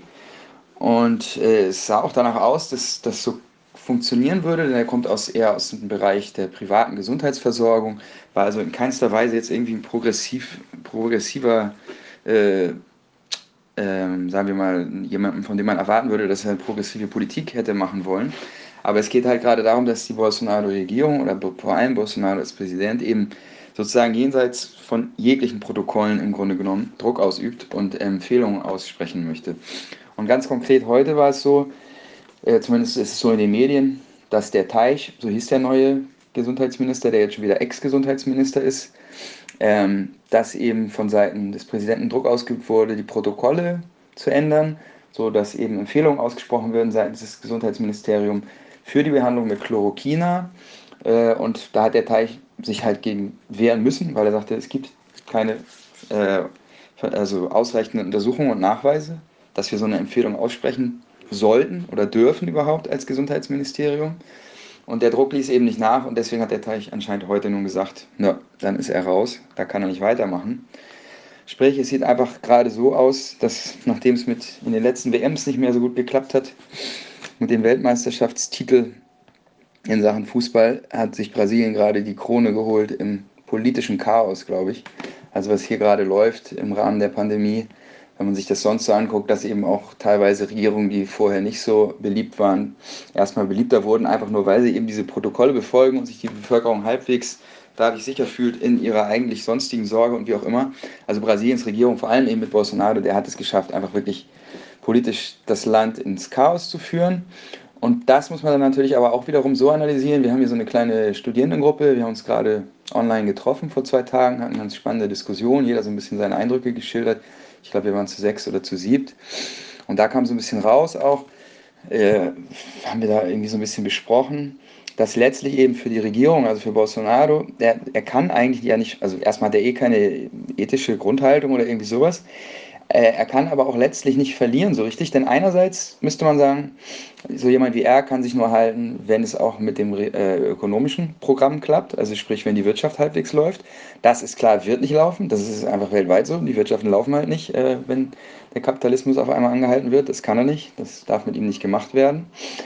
Und äh, es sah auch danach aus, dass das so funktionieren würde, denn er kommt aus, eher aus dem Bereich der privaten Gesundheitsversorgung, war also in keinster Weise jetzt irgendwie ein progressiv, progressiver, äh, äh, sagen wir mal, jemanden, von dem man erwarten würde, dass er eine progressive Politik hätte machen wollen. Aber es geht halt gerade darum, dass die Bolsonaro-Regierung oder vor allem Bolsonaro als Präsident eben sozusagen jenseits von jeglichen Protokollen im Grunde genommen Druck ausübt und Empfehlungen aussprechen möchte. Und ganz konkret heute war es so, äh, zumindest ist es so in den Medien, dass der Teich, so hieß der neue Gesundheitsminister, der jetzt schon wieder Ex-Gesundheitsminister ist, ähm, dass eben von Seiten des Präsidenten Druck ausgeübt wurde, die Protokolle zu ändern, sodass eben Empfehlungen ausgesprochen werden seitens des Gesundheitsministeriums für die Behandlung mit Chloroquina. Äh, und da hat der Teich sich halt gegen wehren müssen, weil er sagte, es gibt keine äh, also ausreichenden Untersuchungen und Nachweise, dass wir so eine Empfehlung aussprechen sollten oder dürfen überhaupt als Gesundheitsministerium. Und der Druck ließ eben nicht nach und deswegen hat der Teich anscheinend heute nun gesagt, na, dann ist er raus, da kann er nicht weitermachen. Sprich, es sieht einfach gerade so aus, dass nachdem es mit in den letzten W Ms nicht mehr so gut geklappt hat, mit dem Weltmeisterschaftstitel in Sachen Fußball, hat sich Brasilien gerade die Krone geholt im politischen Chaos, glaube ich. Also was hier gerade läuft im Rahmen der Pandemie, wenn man sich das sonst so anguckt, dass eben auch teilweise Regierungen, die vorher nicht so beliebt waren, erstmal beliebter wurden, einfach nur weil sie eben diese Protokolle befolgen und sich die Bevölkerung halbwegs dadurch sicher fühlt in ihrer eigentlich sonstigen Sorge und wie auch immer. Also Brasiliens Regierung, vor allem eben mit Bolsonaro, der hat es geschafft, einfach wirklich politisch das Land ins Chaos zu führen. Und das muss man dann natürlich aber auch wiederum so analysieren. Wir haben hier so eine kleine Studierendengruppe, wir haben uns gerade online getroffen vor zwei Tagen, hatten ganz spannende Diskussionen, jeder so ein bisschen seine Eindrücke geschildert. Ich glaube, wir waren zu sechs oder zu siebt. Und da kam so ein bisschen raus auch, äh, haben wir da irgendwie so ein bisschen besprochen, dass letztlich eben für die Regierung, also für Bolsonaro, der, er kann eigentlich ja nicht, also erstmal hat er eh keine ethische Grundhaltung oder irgendwie sowas, er kann aber auch letztlich nicht verlieren so richtig, denn einerseits müsste man sagen, so jemand wie er kann sich nur halten, wenn es auch mit dem äh, ökonomischen Programm klappt, also sprich, wenn die Wirtschaft halbwegs läuft. Das ist klar, wird nicht laufen, das ist einfach weltweit so, die Wirtschaften laufen halt nicht, äh, wenn der Kapitalismus auf einmal angehalten wird, das kann er nicht, das darf mit ihm nicht gemacht werden.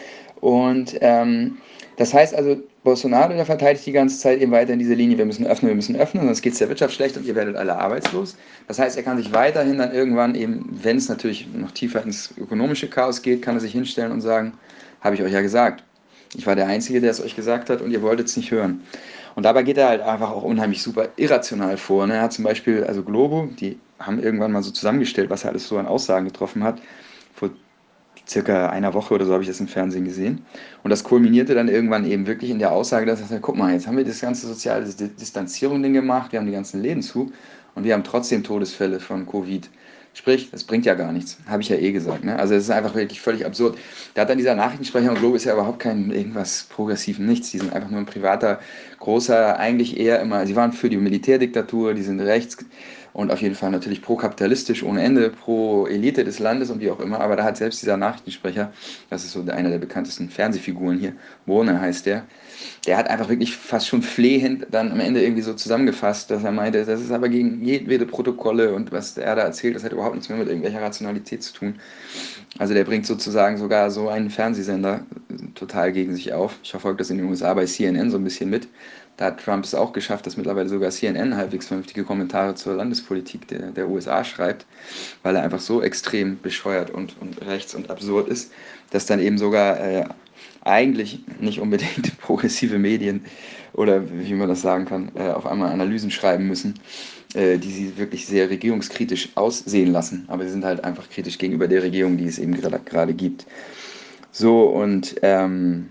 Und ähm, das heißt also, Bolsonaro, der verteidigt die ganze Zeit eben weiter in diese Linie, wir müssen öffnen, wir müssen öffnen, sonst geht es der Wirtschaft schlecht und ihr werdet alle arbeitslos. Das heißt, er kann sich weiterhin dann irgendwann eben, wenn es natürlich noch tiefer ins ökonomische Chaos geht, kann er sich hinstellen und sagen, habe ich euch ja gesagt. Ich war der Einzige, der es euch gesagt hat und ihr wolltet es nicht hören. Und dabei geht er halt einfach auch unheimlich super irrational vor. Ne? Er hat zum Beispiel, also Globo, die haben irgendwann mal so zusammengestellt, was er alles so an Aussagen getroffen hat, vor circa einer Woche oder so habe ich das im Fernsehen gesehen. Und das kulminierte dann irgendwann eben wirklich in der Aussage, dass er sagt, guck mal, jetzt haben wir das ganze soziale Distanzierung-Ding gemacht, wir haben die ganzen Läden zu und wir haben trotzdem Todesfälle von Covid. Sprich, das bringt ja gar nichts, habe ich ja eh gesagt. Ne? Also es ist einfach wirklich völlig absurd. Da hat dann dieser Nachrichtensprecher und Globo ist ja überhaupt kein irgendwas progressiven Nichts. Die sind einfach nur ein privater, großer, eigentlich eher immer, sie waren für die Militärdiktatur, die sind rechts und auf jeden Fall natürlich pro-kapitalistisch ohne Ende, pro Elite des Landes und wie auch immer. Aber da hat selbst dieser Nachrichtensprecher, das ist so einer der bekanntesten Fernsehfiguren hier, Bohne heißt der, der hat einfach wirklich fast schon flehend dann am Ende irgendwie so zusammengefasst, dass er meinte, das ist aber gegen jedwede Protokolle und was er da erzählt, das hat überhaupt nichts mehr mit irgendwelcher Rationalität zu tun. Also der bringt sozusagen sogar so einen Fernsehsender total gegen sich auf. Ich verfolge das in den U S A bei C N N so ein bisschen mit. Da hat Trump es auch geschafft, dass mittlerweile sogar C N N halbwegs vernünftige Kommentare zur Landespolitik der, der U S A schreibt, weil er einfach so extrem bescheuert und, und rechts und absurd ist, dass dann eben sogar äh, eigentlich nicht unbedingt progressive Medien oder wie man das sagen kann, äh, auf einmal Analysen schreiben müssen, äh, die sie wirklich sehr regierungskritisch aussehen lassen. Aber sie sind halt einfach kritisch gegenüber der Regierung, die es eben gerade, gerade gibt. So, und ähm,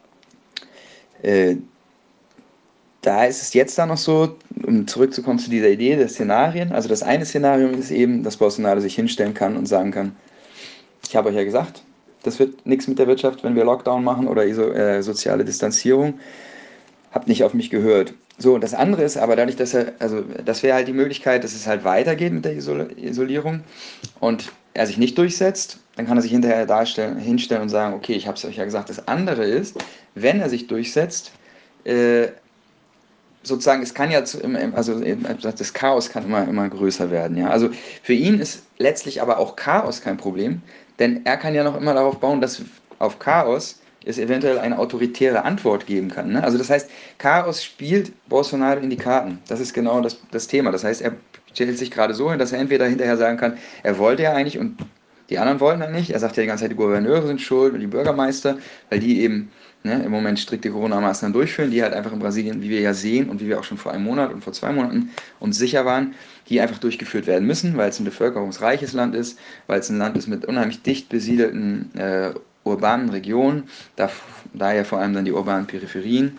äh, da ist es jetzt dann noch so, um zurückzukommen zu dieser Idee der Szenarien. Also das eine Szenario ist eben, dass Bolsonaro sich hinstellen kann und sagen kann, ich habe euch ja gesagt, das wird nichts mit der Wirtschaft, wenn wir Lockdown machen oder iso, äh, soziale Distanzierung. Habt nicht auf mich gehört. So, und das andere ist aber dadurch, dass er, also das wäre halt die Möglichkeit, dass es halt weitergeht mit der Isol Isolierung und er sich nicht durchsetzt, dann kann er sich hinterher darstellen, hinstellen und sagen, okay, ich habe es euch ja gesagt. Das andere ist, wenn er sich durchsetzt, äh, sozusagen, es kann ja, zu, also das Chaos kann immer, immer größer werden. Ja? Also für ihn ist letztlich aber auch Chaos kein Problem, denn er kann ja noch immer darauf bauen, dass auf Chaos es eventuell eine autoritäre Antwort geben kann. Ne? Also das heißt, Chaos spielt Bolsonaro in die Karten. Das ist genau das, das Thema. Das heißt, er stellt sich gerade so hin, dass er entweder hinterher sagen kann, er wollte ja eigentlich und die anderen wollten dann nicht. Er sagt ja die ganze Zeit, die Gouverneure sind schuld und die Bürgermeister, weil die eben ne, im Moment strikte Corona-Maßnahmen durchführen, die halt einfach in Brasilien, wie wir ja sehen und wie wir auch schon vor einem Monat und vor zwei Monaten uns sicher waren, die einfach durchgeführt werden müssen, weil es ein bevölkerungsreiches Land ist, weil es ein Land ist mit unheimlich dicht besiedelten äh, urbanen Regionen, da, daher vor allem dann die urbanen Peripherien.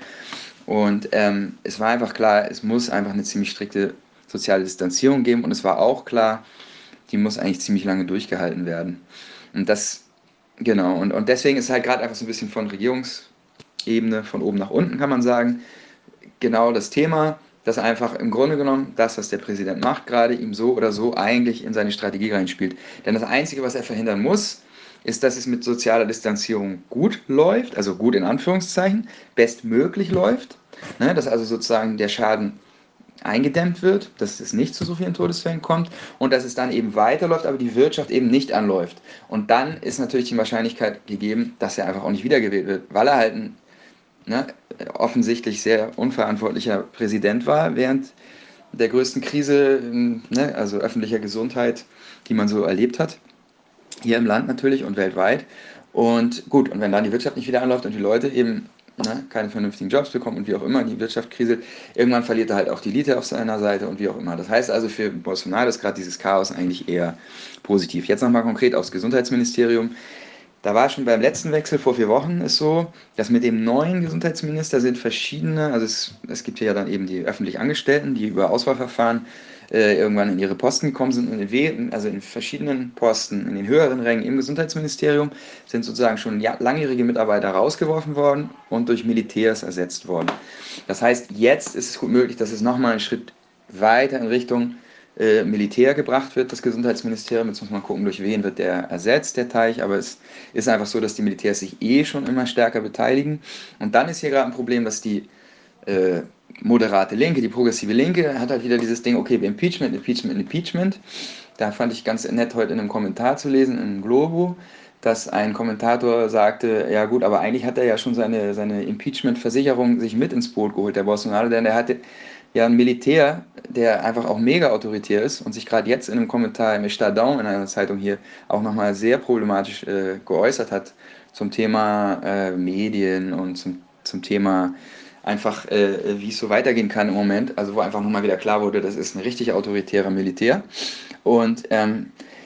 Und ähm, es war einfach klar, es muss einfach eine ziemlich strikte soziale Distanzierung geben und es war auch klar, die muss eigentlich ziemlich lange durchgehalten werden. Und das, genau, und, und deswegen ist halt gerade einfach so ein bisschen von Regierungsebene, von oben nach unten kann man sagen, genau das Thema, dass einfach im Grunde genommen das, was der Präsident macht, gerade ihm so oder so eigentlich in seine Strategie reinspielt. Denn das Einzige, was er verhindern muss, ist, dass es mit sozialer Distanzierung gut läuft, also gut in Anführungszeichen, bestmöglich läuft, ne, dass also sozusagen der Schaden eingedämmt wird, dass es nicht zu so vielen Todesfällen kommt und dass es dann eben weiterläuft, aber die Wirtschaft eben nicht anläuft. Und dann ist natürlich die Wahrscheinlichkeit gegeben, dass er einfach auch nicht wiedergewählt wird, weil er halt ein ne, offensichtlich sehr unverantwortlicher Präsident war während der größten Krise, ne, also öffentlicher Gesundheit, die man so erlebt hat. Hier im Land natürlich und weltweit. Und gut, und wenn dann die Wirtschaft nicht wieder anläuft und die Leute eben ne, keine vernünftigen Jobs bekommen und wie auch immer, die Wirtschaft kriselt, irgendwann verliert er halt auch die Elite auf seiner Seite und wie auch immer. Das heißt also, für Bolsonaro ist gerade dieses Chaos eigentlich eher positiv. Jetzt nochmal konkret aufs Gesundheitsministerium. Da war schon beim letzten Wechsel vor vier Wochen es so, dass mit dem neuen Gesundheitsminister sind verschiedene, also es, es gibt hier ja dann eben die öffentlich Angestellten, die über Auswahlverfahren äh, irgendwann in ihre Posten gekommen sind und in, also in verschiedenen Posten, in den höheren Rängen im Gesundheitsministerium sind sozusagen schon langjährige Mitarbeiter rausgeworfen worden und durch Militärs ersetzt worden. Das heißt, jetzt ist es gut möglich, dass es nochmal einen Schritt weiter in Richtung Äh, Militär gebracht wird, das Gesundheitsministerium. Jetzt muss man gucken, durch wen wird der ersetzt, der Teich, aber es ist einfach so, dass die Militärs sich eh schon immer stärker beteiligen. Und dann ist hier gerade ein Problem, dass die äh, moderate Linke, die progressive Linke, hat halt wieder dieses Ding, okay, Impeachment, Impeachment, Impeachment. Da fand ich ganz nett heute in einem Kommentar zu lesen, im Globo, dass ein Kommentator sagte, ja gut, aber eigentlich hat er ja schon seine, seine Impeachment-Versicherung sich mit ins Boot geholt, der Bolsonaro, denn er hatte ja ein Militär, der einfach auch mega autoritär ist und sich gerade jetzt in einem Kommentar im Estadão, in einer Zeitung hier, auch nochmal sehr problematisch äh, geäußert hat zum Thema äh, Medien und zum, zum Thema einfach, äh, wie es so weitergehen kann im Moment, also wo einfach nochmal wieder klar wurde, das ist ein richtig autoritärer Militär und ähm,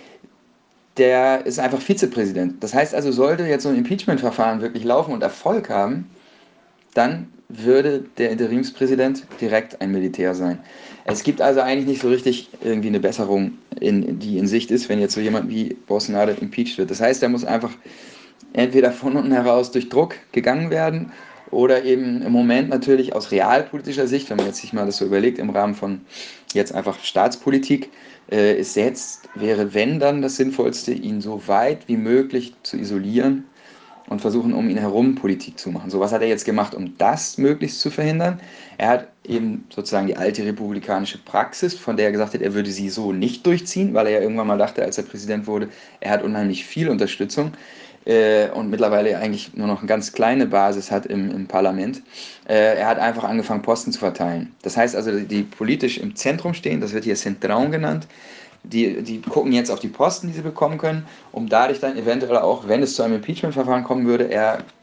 der ist einfach Vizepräsident. Das heißt also, sollte jetzt so ein Impeachment-Verfahren wirklich laufen und Erfolg haben, dann würde der Interimspräsident direkt ein Militär sein. Es gibt also eigentlich nicht so richtig irgendwie eine Besserung, in, die in Sicht ist, wenn jetzt so jemand wie Bolsonaro impeached wird. Das heißt, er muss einfach entweder von unten heraus durch Druck gegangen werden oder eben im Moment natürlich aus realpolitischer Sicht, wenn man jetzt sich mal das so überlegt, im Rahmen von jetzt einfach Staatspolitik, äh, ist jetzt, wäre wenn dann das Sinnvollste, ihn so weit wie möglich zu isolieren und versuchen, um ihn herum Politik zu machen. So, was hat er jetzt gemacht, um das möglichst zu verhindern? Er hat eben sozusagen die alte republikanische Praxis, von der er gesagt hat, er würde sie so nicht durchziehen, weil er ja irgendwann mal dachte, als er Präsident wurde, er hat unheimlich viel Unterstützung äh, und mittlerweile eigentlich nur noch eine ganz kleine Basis hat im, im Parlament. Äh, er hat einfach angefangen, Posten zu verteilen. Das heißt also, die politisch im Zentrum stehen, das wird hier Centrão genannt, Die, die gucken jetzt auf die Posten, die sie bekommen können, um dadurch dann eventuell auch, wenn es zu einem Impeachment-Verfahren kommen würde, er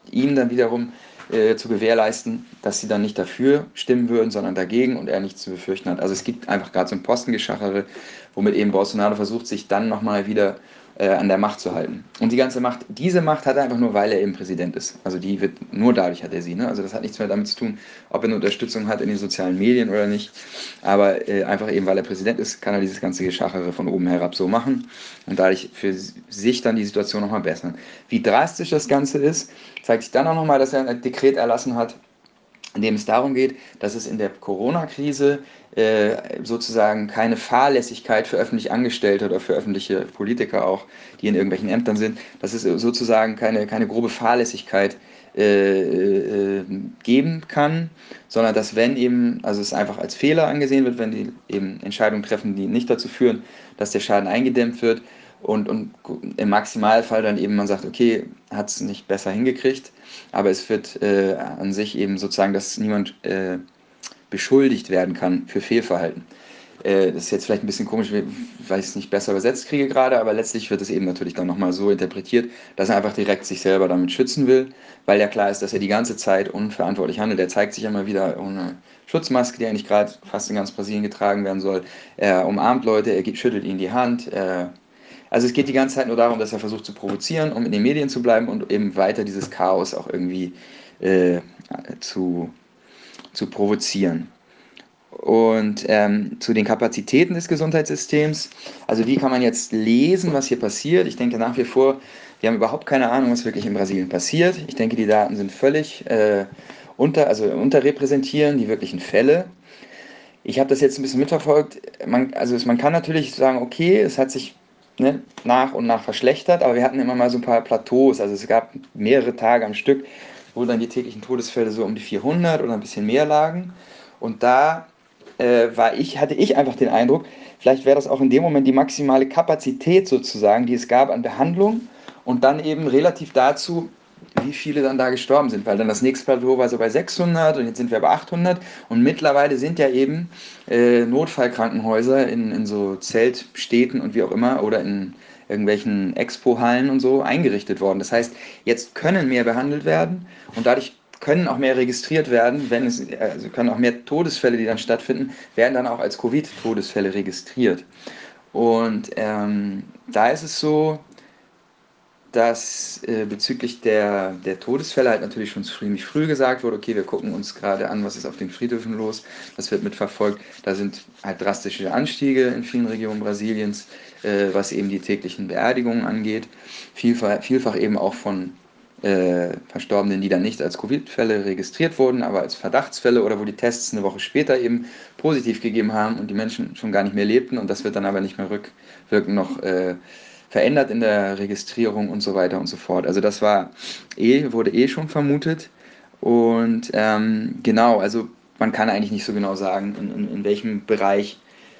ihm dann wiederum äh, zu gewährleisten, dass sie dann nicht dafür stimmen würden, sondern dagegen und er nichts zu befürchten hat. Also es gibt einfach gerade so ein Postengeschachere, womit eben Bolsonaro versucht, sich dann nochmal wieder äh, an der Macht zu halten. Und die ganze Macht, diese Macht hat er einfach nur, weil er eben Präsident ist. Also die wird, nur dadurch hat er sie. Ne? Also das hat nichts mehr damit zu tun, ob er eine Unterstützung hat in den sozialen Medien oder nicht. Aber äh, einfach eben, weil er Präsident ist, kann er dieses ganze Geschachere von oben herab so machen und dadurch für sich dann die Situation nochmal bessern. Wie drastisch das Ganze ist, zeigt sich dann auch nochmal, dass er ein Dekret erlassen hat, in dem es darum geht, dass es in der Corona-Krise äh, sozusagen keine Fahrlässigkeit für öffentlich Angestellte oder für öffentliche Politiker auch, die in irgendwelchen Ämtern sind, dass es sozusagen keine, keine grobe Fahrlässigkeit äh, äh, geben kann, sondern dass wenn eben, also es einfach als Fehler angesehen wird, wenn die eben Entscheidungen treffen, die nicht dazu führen, dass der Schaden eingedämmt wird und, und im Maximalfall dann eben man sagt, okay, hat es nicht besser hingekriegt, aber es wird äh, an sich eben sozusagen, dass niemand äh, beschuldigt werden kann für Fehlverhalten. Äh, das ist jetzt vielleicht ein bisschen komisch, weil ich es nicht besser übersetzt kriege gerade, aber letztlich wird es eben natürlich dann nochmal so interpretiert, dass er einfach direkt sich selber damit schützen will, weil ja klar ist, dass er die ganze Zeit unverantwortlich handelt. Er zeigt sich immer wieder ohne Schutzmaske, die eigentlich gerade fast in ganz Brasilien getragen werden soll. Er umarmt Leute, er gibt, schüttelt ihnen die Hand. Er, also es geht die ganze Zeit nur darum, dass er versucht zu provozieren, um in den Medien zu bleiben und eben weiter dieses Chaos auch irgendwie äh, zu, zu provozieren. Und ähm, zu den Kapazitäten des Gesundheitssystems, also wie kann man jetzt lesen, was hier passiert? Ich denke nach wie vor, wir haben überhaupt keine Ahnung, was wirklich in Brasilien passiert. Ich denke, die Daten sind völlig äh, unter, also unterrepräsentieren die wirklichen Fälle. Ich habe das jetzt ein bisschen mitverfolgt. Man, also man kann natürlich sagen, okay, es hat sich ne, nach und nach verschlechtert, aber wir hatten immer mal so ein paar Plateaus. Also es gab mehrere Tage am Stück, wo dann die täglichen Todesfälle so um die vierhundert oder ein bisschen mehr lagen. Und da Äh, war ich, hatte ich einfach den Eindruck, vielleicht wäre das auch in dem Moment die maximale Kapazität sozusagen, die es gab an Behandlung und dann eben relativ dazu, wie viele dann da gestorben sind, weil dann das nächste Plateau war so bei sechshundert und jetzt sind wir bei achthundert und mittlerweile sind ja eben äh, Notfallkrankenhäuser in, in so Zeltstädten und wie auch immer oder in irgendwelchen Expo-Hallen und so eingerichtet worden. Das heißt, jetzt können mehr behandelt werden und dadurch können auch mehr registriert werden, wenn es, also können auch mehr Todesfälle, die dann stattfinden, werden dann auch als Covid-Todesfälle registriert. Und ähm, da ist es so, dass äh, bezüglich der, der Todesfälle halt natürlich schon ziemlich früh gesagt wurde, okay, wir gucken uns gerade an, was ist auf den Friedhöfen los, das wird mitverfolgt. Da sind halt drastische Anstiege in vielen Regionen Brasiliens, äh, was eben die täglichen Beerdigungen angeht, vielfach, vielfach eben auch von Äh, Verstorbenen, die dann nicht als Covid-Fälle registriert wurden, aber als Verdachtsfälle oder wo die Tests eine Woche später eben positiv gegeben haben und die Menschen schon gar nicht mehr lebten und das wird dann aber nicht mehr rückwirkend noch äh, verändert in der Registrierung und so weiter und so fort. Also das war eh, wurde eh schon vermutet und ähm, genau, also man kann eigentlich nicht so genau sagen, in, in, in welchem Bereich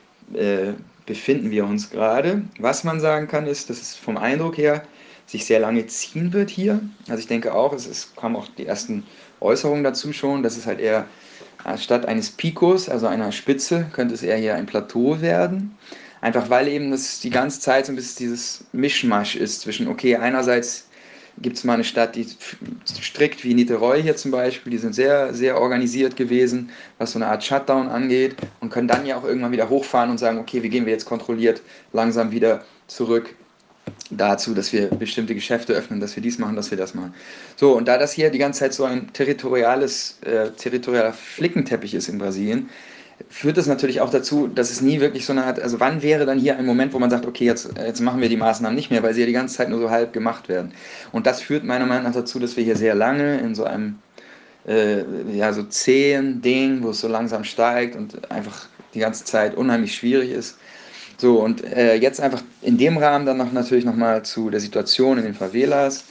äh, befinden wir uns gerade. Was man sagen kann ist, dass es vom Eindruck her sich sehr lange ziehen wird hier. Also ich denke auch, es, es kamen auch die ersten Äußerungen dazu schon, dass es halt eher anstatt eines Picos, also einer Spitze, könnte es eher hier ein Plateau werden. Einfach weil eben das die ganze Zeit so ein bisschen dieses Mischmasch ist zwischen, okay, einerseits gibt es mal eine Stadt, die strikt wie Niterói hier zum Beispiel, die sind sehr, sehr organisiert gewesen, was so eine Art Shutdown angeht und können dann ja auch irgendwann wieder hochfahren und sagen, okay, wie gehen wir jetzt kontrolliert langsam wieder zurück dazu, dass wir bestimmte Geschäfte öffnen, dass wir dies machen, dass wir das machen. So, und da das hier die ganze Zeit so ein territoriales, äh, territorialer Flickenteppich ist in Brasilien, führt das natürlich auch dazu, dass es nie wirklich so eine Art, also wann wäre dann hier ein Moment, wo man sagt, okay, jetzt, jetzt machen wir die Maßnahmen nicht mehr, weil sie ja die ganze Zeit nur so halb gemacht werden. Und das führt meiner Meinung nach dazu, dass wir hier sehr lange in so einem äh, ja, so zähen Ding, wo es so langsam steigt und einfach die ganze Zeit unheimlich schwierig ist. So, und äh, jetzt einfach in dem Rahmen dann noch natürlich nochmal zu der Situation in den Favelas.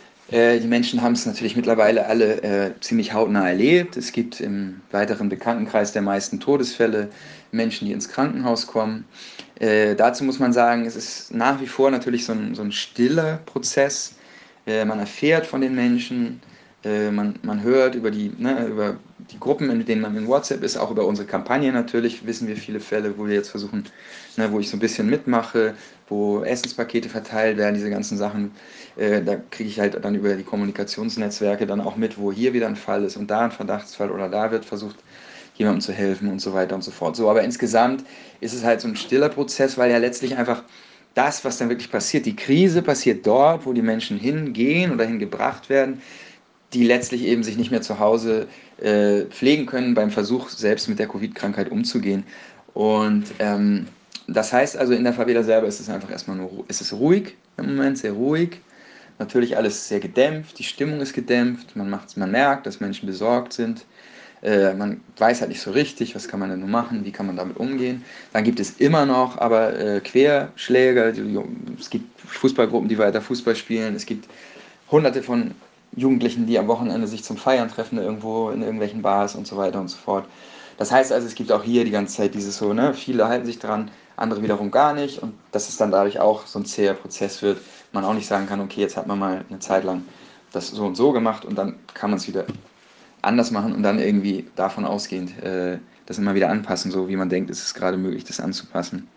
Äh, die Menschen haben es natürlich mittlerweile alle äh, ziemlich hautnah erlebt. Es gibt im weiteren Bekanntenkreis der meisten Todesfälle Menschen, die ins Krankenhaus kommen. Äh, dazu muss man sagen, es ist nach wie vor natürlich so ein, so ein stiller Prozess. Äh, man erfährt von den Menschen, äh, man, man hört über, die, ne, über die Gruppen, in denen man in WhatsApp ist, auch über unsere Kampagne natürlich, wissen wir viele Fälle, wo wir jetzt versuchen, ne, wo ich so ein bisschen mitmache, wo Essenspakete verteilt werden, diese ganzen Sachen. Äh, da kriege ich halt dann über die Kommunikationsnetzwerke dann auch mit, wo hier wieder ein Fall ist und da ein Verdachtsfall oder da wird versucht, jemandem zu helfen und so weiter und so fort. So, aber insgesamt ist es halt so ein stiller Prozess, weil ja letztlich einfach das, was dann wirklich passiert, die Krise passiert dort, wo die Menschen hingehen oder hingebracht werden, die letztlich eben sich nicht mehr zu Hause äh, pflegen können beim Versuch, selbst mit der Covid-Krankheit umzugehen. Und ähm, das heißt also, in der Favela selber ist es einfach erstmal nur, ist es ruhig im Moment, sehr ruhig. Natürlich alles sehr gedämpft, die Stimmung ist gedämpft, man, macht's, man merkt, dass Menschen besorgt sind. Äh, man weiß halt nicht so richtig, was kann man denn nun machen, wie kann man damit umgehen. Dann gibt es immer noch aber äh, Querschläger, die, es gibt Fußballgruppen, die weiter Fußball spielen, es gibt hunderte von Jugendlichen, die am Wochenende sich zum Feiern treffen, irgendwo in irgendwelchen Bars und so weiter und so fort. Das heißt also, es gibt auch hier die ganze Zeit dieses so, ne, viele halten sich dran, andere wiederum gar nicht und dass es dann dadurch auch so ein zäher Prozess wird, man auch nicht sagen kann, okay, jetzt hat man mal eine Zeit lang das so und so gemacht und dann kann man es wieder anders machen und dann irgendwie davon ausgehend äh, das immer wieder anpassen, so wie man denkt, ist es gerade möglich, das anzupassen.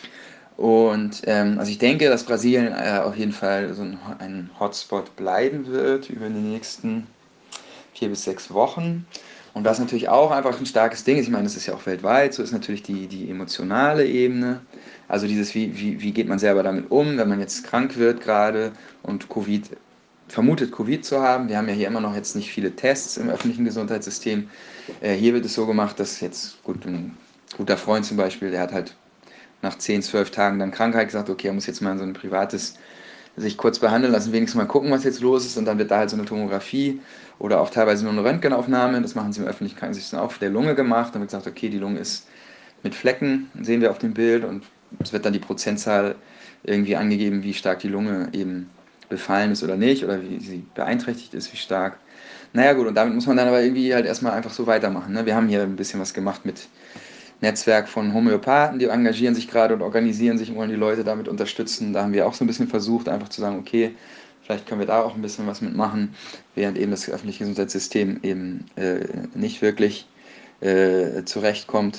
Und ähm, also ich denke, dass Brasilien äh, auf jeden Fall so ein, ein Hotspot bleiben wird über die nächsten vier bis sechs Wochen. Und was natürlich auch einfach ein starkes Ding ist, ich meine, das ist ja auch weltweit, so ist natürlich die, die emotionale Ebene. Also dieses, wie, wie, wie geht man selber damit um, wenn man jetzt krank wird gerade und Covid, vermutet Covid zu haben. Wir haben ja hier immer noch jetzt nicht viele Tests im öffentlichen Gesundheitssystem. Äh, hier wird es so gemacht, dass jetzt, gut, ein guter Freund zum Beispiel, der hat halt nach zehn, zwölf Tagen dann Krankheit gesagt, okay, er muss jetzt mal in so ein privates, sich kurz behandeln lassen, wenigstens mal gucken, was jetzt los ist und dann wird da halt so eine Tomographie oder auch teilweise nur eine Röntgenaufnahme, das machen sie im öffentlichen Krankenhaus auch, der Lunge gemacht, dann wird gesagt, okay, die Lunge ist mit Flecken, sehen wir auf dem Bild und es wird dann die Prozentzahl irgendwie angegeben, wie stark die Lunge eben befallen ist oder nicht oder wie sie beeinträchtigt ist, wie stark. Naja gut, und damit muss man dann aber irgendwie halt erstmal einfach so weitermachen. Ne? Wir haben hier ein bisschen was gemacht mit Netzwerk von Homöopathen, die engagieren sich gerade und organisieren sich und wollen die Leute damit unterstützen. Da haben wir auch so ein bisschen versucht, einfach zu sagen, okay, vielleicht können wir da auch ein bisschen was mitmachen, während eben das öffentliche Gesundheitssystem eben äh, nicht wirklich äh, zurechtkommt.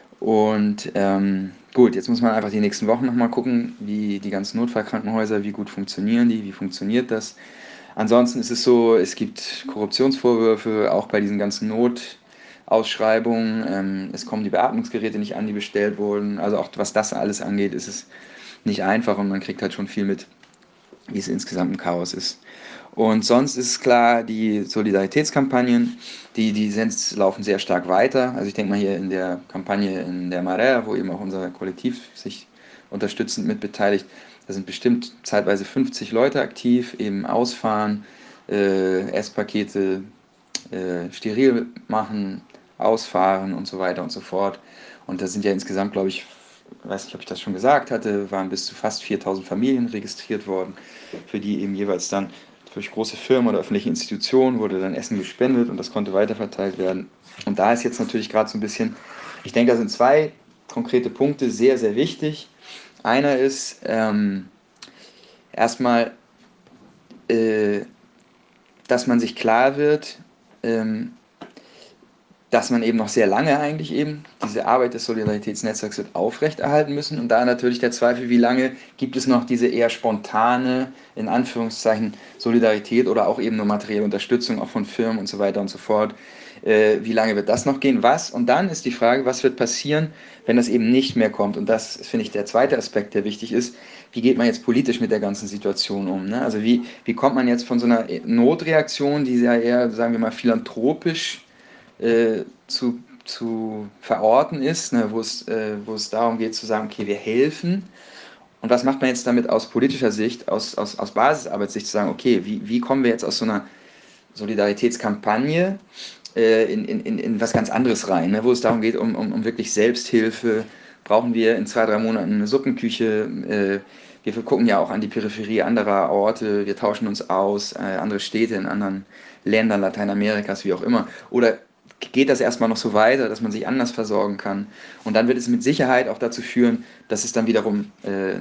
Und ähm, gut, jetzt muss man einfach die nächsten Wochen nochmal gucken, wie die ganzen Notfallkrankenhäuser, wie gut funktionieren die, wie funktioniert das. Ansonsten ist es so, es gibt Korruptionsvorwürfe, auch bei diesen ganzen Notausschreibungen. Ähm, es kommen die Beatmungsgeräte nicht an, die bestellt wurden. Also auch was das alles angeht, ist es nicht einfach und man kriegt halt schon viel mit, wie es insgesamt ein Chaos ist. Und sonst ist klar, die Solidaritätskampagnen, die, die sind, laufen sehr stark weiter. Also ich denke mal hier in der Kampagne in der Maré, wo eben auch unser Kollektiv sich unterstützend mit beteiligt, da sind bestimmt zeitweise fünfzig Leute aktiv, eben ausfahren, äh, Esspakete äh, steril machen, ausfahren und so weiter und so fort. Und da sind ja insgesamt, glaube ich, ich weiß nicht, ob ich das schon gesagt hatte, waren bis zu fast viertausend Familien registriert worden, für die eben jeweils dann durch große Firmen oder öffentliche Institutionen wurde dann Essen gespendet und das konnte weiterverteilt werden. Und da ist jetzt natürlich gerade so ein bisschen, ich denke, da sind zwei konkrete Punkte sehr, sehr wichtig. Einer ist ähm, erstmal, äh, dass man sich klar wird, ähm, dass man eben noch sehr lange eigentlich eben diese Arbeit des Solidaritätsnetzwerks wird aufrechterhalten müssen und da natürlich der Zweifel, wie lange gibt es noch diese eher spontane, in Anführungszeichen, Solidarität oder auch eben nur materielle Unterstützung, auch von Firmen und so weiter und so fort. Äh, wie lange wird das noch gehen? Was? Und dann ist die Frage, was wird passieren, wenn das eben nicht mehr kommt? Und das ist, finde ich, der zweite Aspekt, der wichtig ist. Wie geht man jetzt politisch mit der ganzen Situation um? Ne? Also wie, wie kommt man jetzt von so einer Notreaktion, die ja eher, sagen wir mal, philanthropisch Äh, zu, zu verorten ist, ne, wo es, äh, wo es darum geht zu sagen, okay, wir helfen. Und was macht man jetzt damit aus politischer Sicht, aus, aus, aus Basisarbeitssicht, zu sagen, okay, wie, wie kommen wir jetzt aus so einer Solidaritätskampagne äh, in, in, in was ganz anderes rein, ne, wo es darum geht, um, um, um wirklich Selbsthilfe, brauchen wir in zwei, drei Monaten eine Suppenküche, äh, wir gucken ja auch an die Peripherie anderer Orte, wir tauschen uns aus, äh, andere Städte in anderen Ländern Lateinamerikas, wie auch immer, oder geht das erstmal noch so weiter, dass man sich anders versorgen kann. Und dann wird es mit Sicherheit auch dazu führen, dass es dann wiederum äh, eine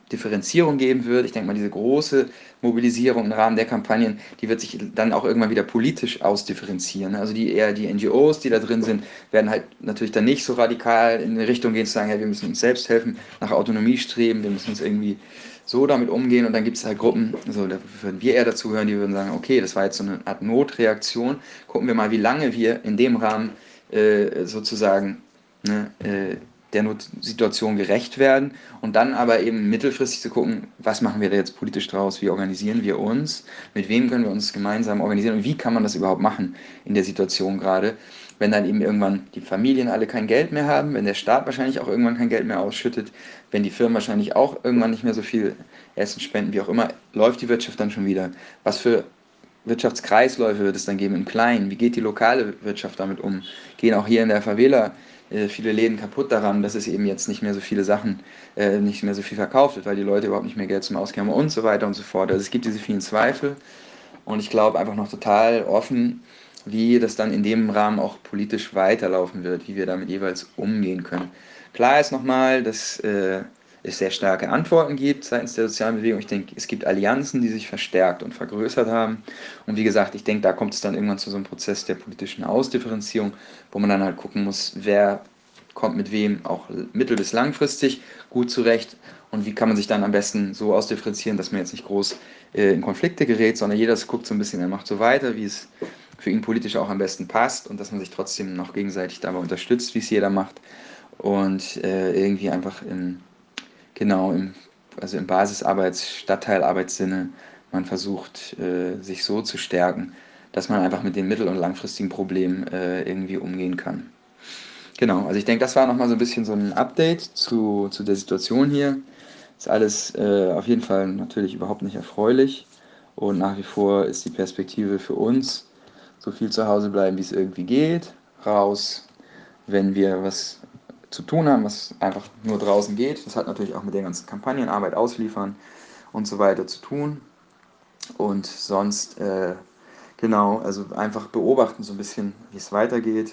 Differenzierung geben wird. Ich denke mal, diese große Mobilisierung im Rahmen der Kampagnen, die wird sich dann auch irgendwann wieder politisch ausdifferenzieren. Also die eher die N G Os, die da drin sind, werden halt natürlich dann nicht so radikal in die Richtung gehen, zu sagen, ja, wir müssen uns selbst helfen, nach Autonomie streben, wir müssen uns irgendwie so damit umgehen. Und dann gibt es halt Gruppen, so, da würden wir eher dazugehören, die würden sagen, okay, das war jetzt so eine Art Notreaktion. Gucken wir mal, wie lange wir in dem Rahmen äh, sozusagen ne, äh, der Notsituation gerecht werden und dann aber eben mittelfristig zu gucken, was machen wir da jetzt politisch draus, wie organisieren wir uns, mit wem können wir uns gemeinsam organisieren und wie kann man das überhaupt machen in der Situation gerade, wenn dann eben irgendwann die Familien alle kein Geld mehr haben, wenn der Staat wahrscheinlich auch irgendwann kein Geld mehr ausschüttet, wenn die Firmen wahrscheinlich auch irgendwann nicht mehr so viel Essen spenden, wie auch immer, läuft die Wirtschaft dann schon wieder. Was für Wirtschaftskreisläufe wird es dann geben im Kleinen? Wie geht die lokale Wirtschaft damit um? Gehen auch hier in der Favela viele Läden kaputt daran, dass es eben jetzt nicht mehr so viele Sachen, äh, nicht mehr so viel verkauft wird, weil die Leute überhaupt nicht mehr Geld zum Ausgeben haben und so weiter und so fort. Also es gibt diese vielen Zweifel und ich glaube einfach noch total offen, wie das dann in dem Rahmen auch politisch weiterlaufen wird, wie wir damit jeweils umgehen können. Klar ist nochmal, dass äh, es sehr starke Antworten gibt seitens der sozialen Bewegung. Ich denke, es gibt Allianzen, die sich verstärkt und vergrößert haben. Und wie gesagt, ich denke, da kommt es dann irgendwann zu so einem Prozess der politischen Ausdifferenzierung, wo man dann halt gucken muss, wer kommt mit wem auch mittel- bis langfristig gut zurecht und wie kann man sich dann am besten so ausdifferenzieren, dass man jetzt nicht groß äh, in Konflikte gerät, sondern jeder guckt so ein bisschen, er macht so weiter, wie es für ihn politisch auch am besten passt und dass man sich trotzdem noch gegenseitig dabei unterstützt, wie es jeder macht und äh, irgendwie einfach in Genau, im, also im Basisarbeits-, Stadtteilarbeitssinne, man versucht, äh, sich so zu stärken, dass man einfach mit den mittel- und langfristigen Problemen äh, irgendwie umgehen kann. Genau, also ich denke, das war nochmal so ein bisschen so ein Update zu, zu der Situation hier. Ist alles äh, auf jeden Fall natürlich überhaupt nicht erfreulich und nach wie vor ist die Perspektive für uns, so viel zu Hause bleiben, wie es irgendwie geht, raus, wenn wir was zu tun haben, was einfach nur draußen geht. Das hat natürlich auch mit der ganzen Kampagnenarbeit ausliefern und so weiter zu tun. Und sonst, äh, genau, also einfach beobachten so ein bisschen, wie es weitergeht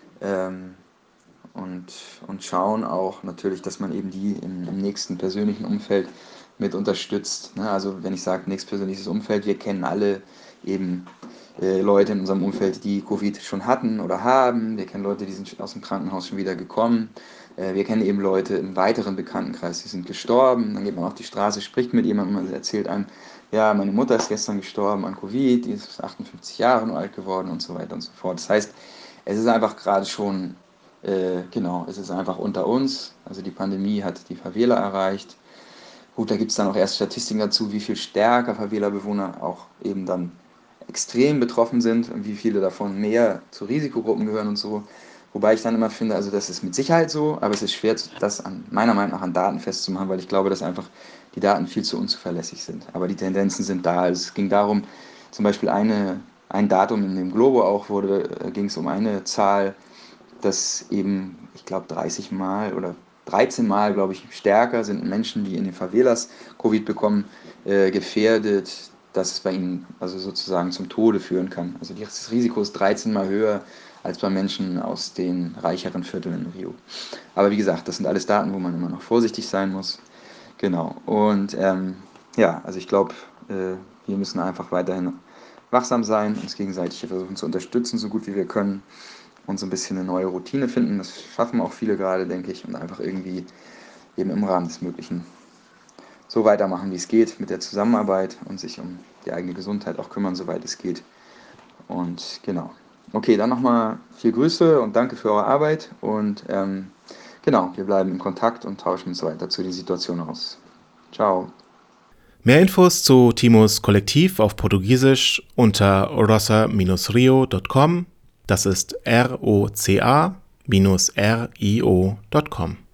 ähm, und, und schauen auch natürlich, dass man eben die im, im nächsten persönlichen Umfeld mit unterstützt. Ne? Also wenn ich sage, nächstes persönliches Umfeld, wir kennen alle eben äh, Leute in unserem Umfeld, die Covid schon hatten oder haben. Wir kennen Leute, die sind aus dem Krankenhaus schon wieder gekommen. Äh, wir kennen eben Leute im weiteren Bekanntenkreis, die sind gestorben. Dann geht man auf die Straße, spricht mit jemandem und erzählt einem, ja, meine Mutter ist gestern gestorben an Covid, die ist achtundfünfzig Jahre nur alt geworden und so weiter und so fort. Das heißt, es ist einfach gerade schon, äh, genau, es ist einfach unter uns. Also die Pandemie hat die Favela erreicht. Gut, da gibt es dann auch erst Statistiken dazu, wie viel stärker Favela-Bewohner auch eben dann extrem betroffen sind und wie viele davon mehr zu Risikogruppen gehören und so. Wobei ich dann immer finde, also das ist mit Sicherheit so, aber es ist schwer, das an, meiner Meinung nach an Daten festzumachen, weil ich glaube, dass einfach die Daten viel zu unzuverlässig sind. Aber die Tendenzen sind da. Also es ging darum, zum Beispiel eine, ein Datum in dem Globo auch wurde, ging es um eine Zahl, dass eben, ich glaube, dreißig Mal oder dreizehn Mal, glaube ich, stärker sind Menschen, die in den Favelas Covid bekommen, äh, gefährdet, dass es bei ihnen also sozusagen zum Tode führen kann. Also das Risiko ist dreizehn Mal höher als bei Menschen aus den reicheren Vierteln in Rio. Aber wie gesagt, das sind alles Daten, wo man immer noch vorsichtig sein muss. Genau. Und ähm, ja, also ich glaube, äh, wir müssen einfach weiterhin wachsam sein, uns gegenseitig versuchen zu unterstützen, so gut wie wir können. Und so ein bisschen eine neue Routine finden. Das schaffen auch viele gerade, denke ich. Und einfach irgendwie eben im Rahmen des Möglichen so weitermachen, wie es geht mit der Zusammenarbeit und sich um die eigene Gesundheit auch kümmern, soweit es geht. Und genau. Okay, dann nochmal viel Grüße und danke für eure Arbeit. Und ähm, genau, wir bleiben in Kontakt und tauschen uns weiter zu der Situation aus. Ciao. Mehr Infos zu Timos Kollektiv auf Portugiesisch unter rosa rio punkt com. Das ist R O C A R I O punkt com.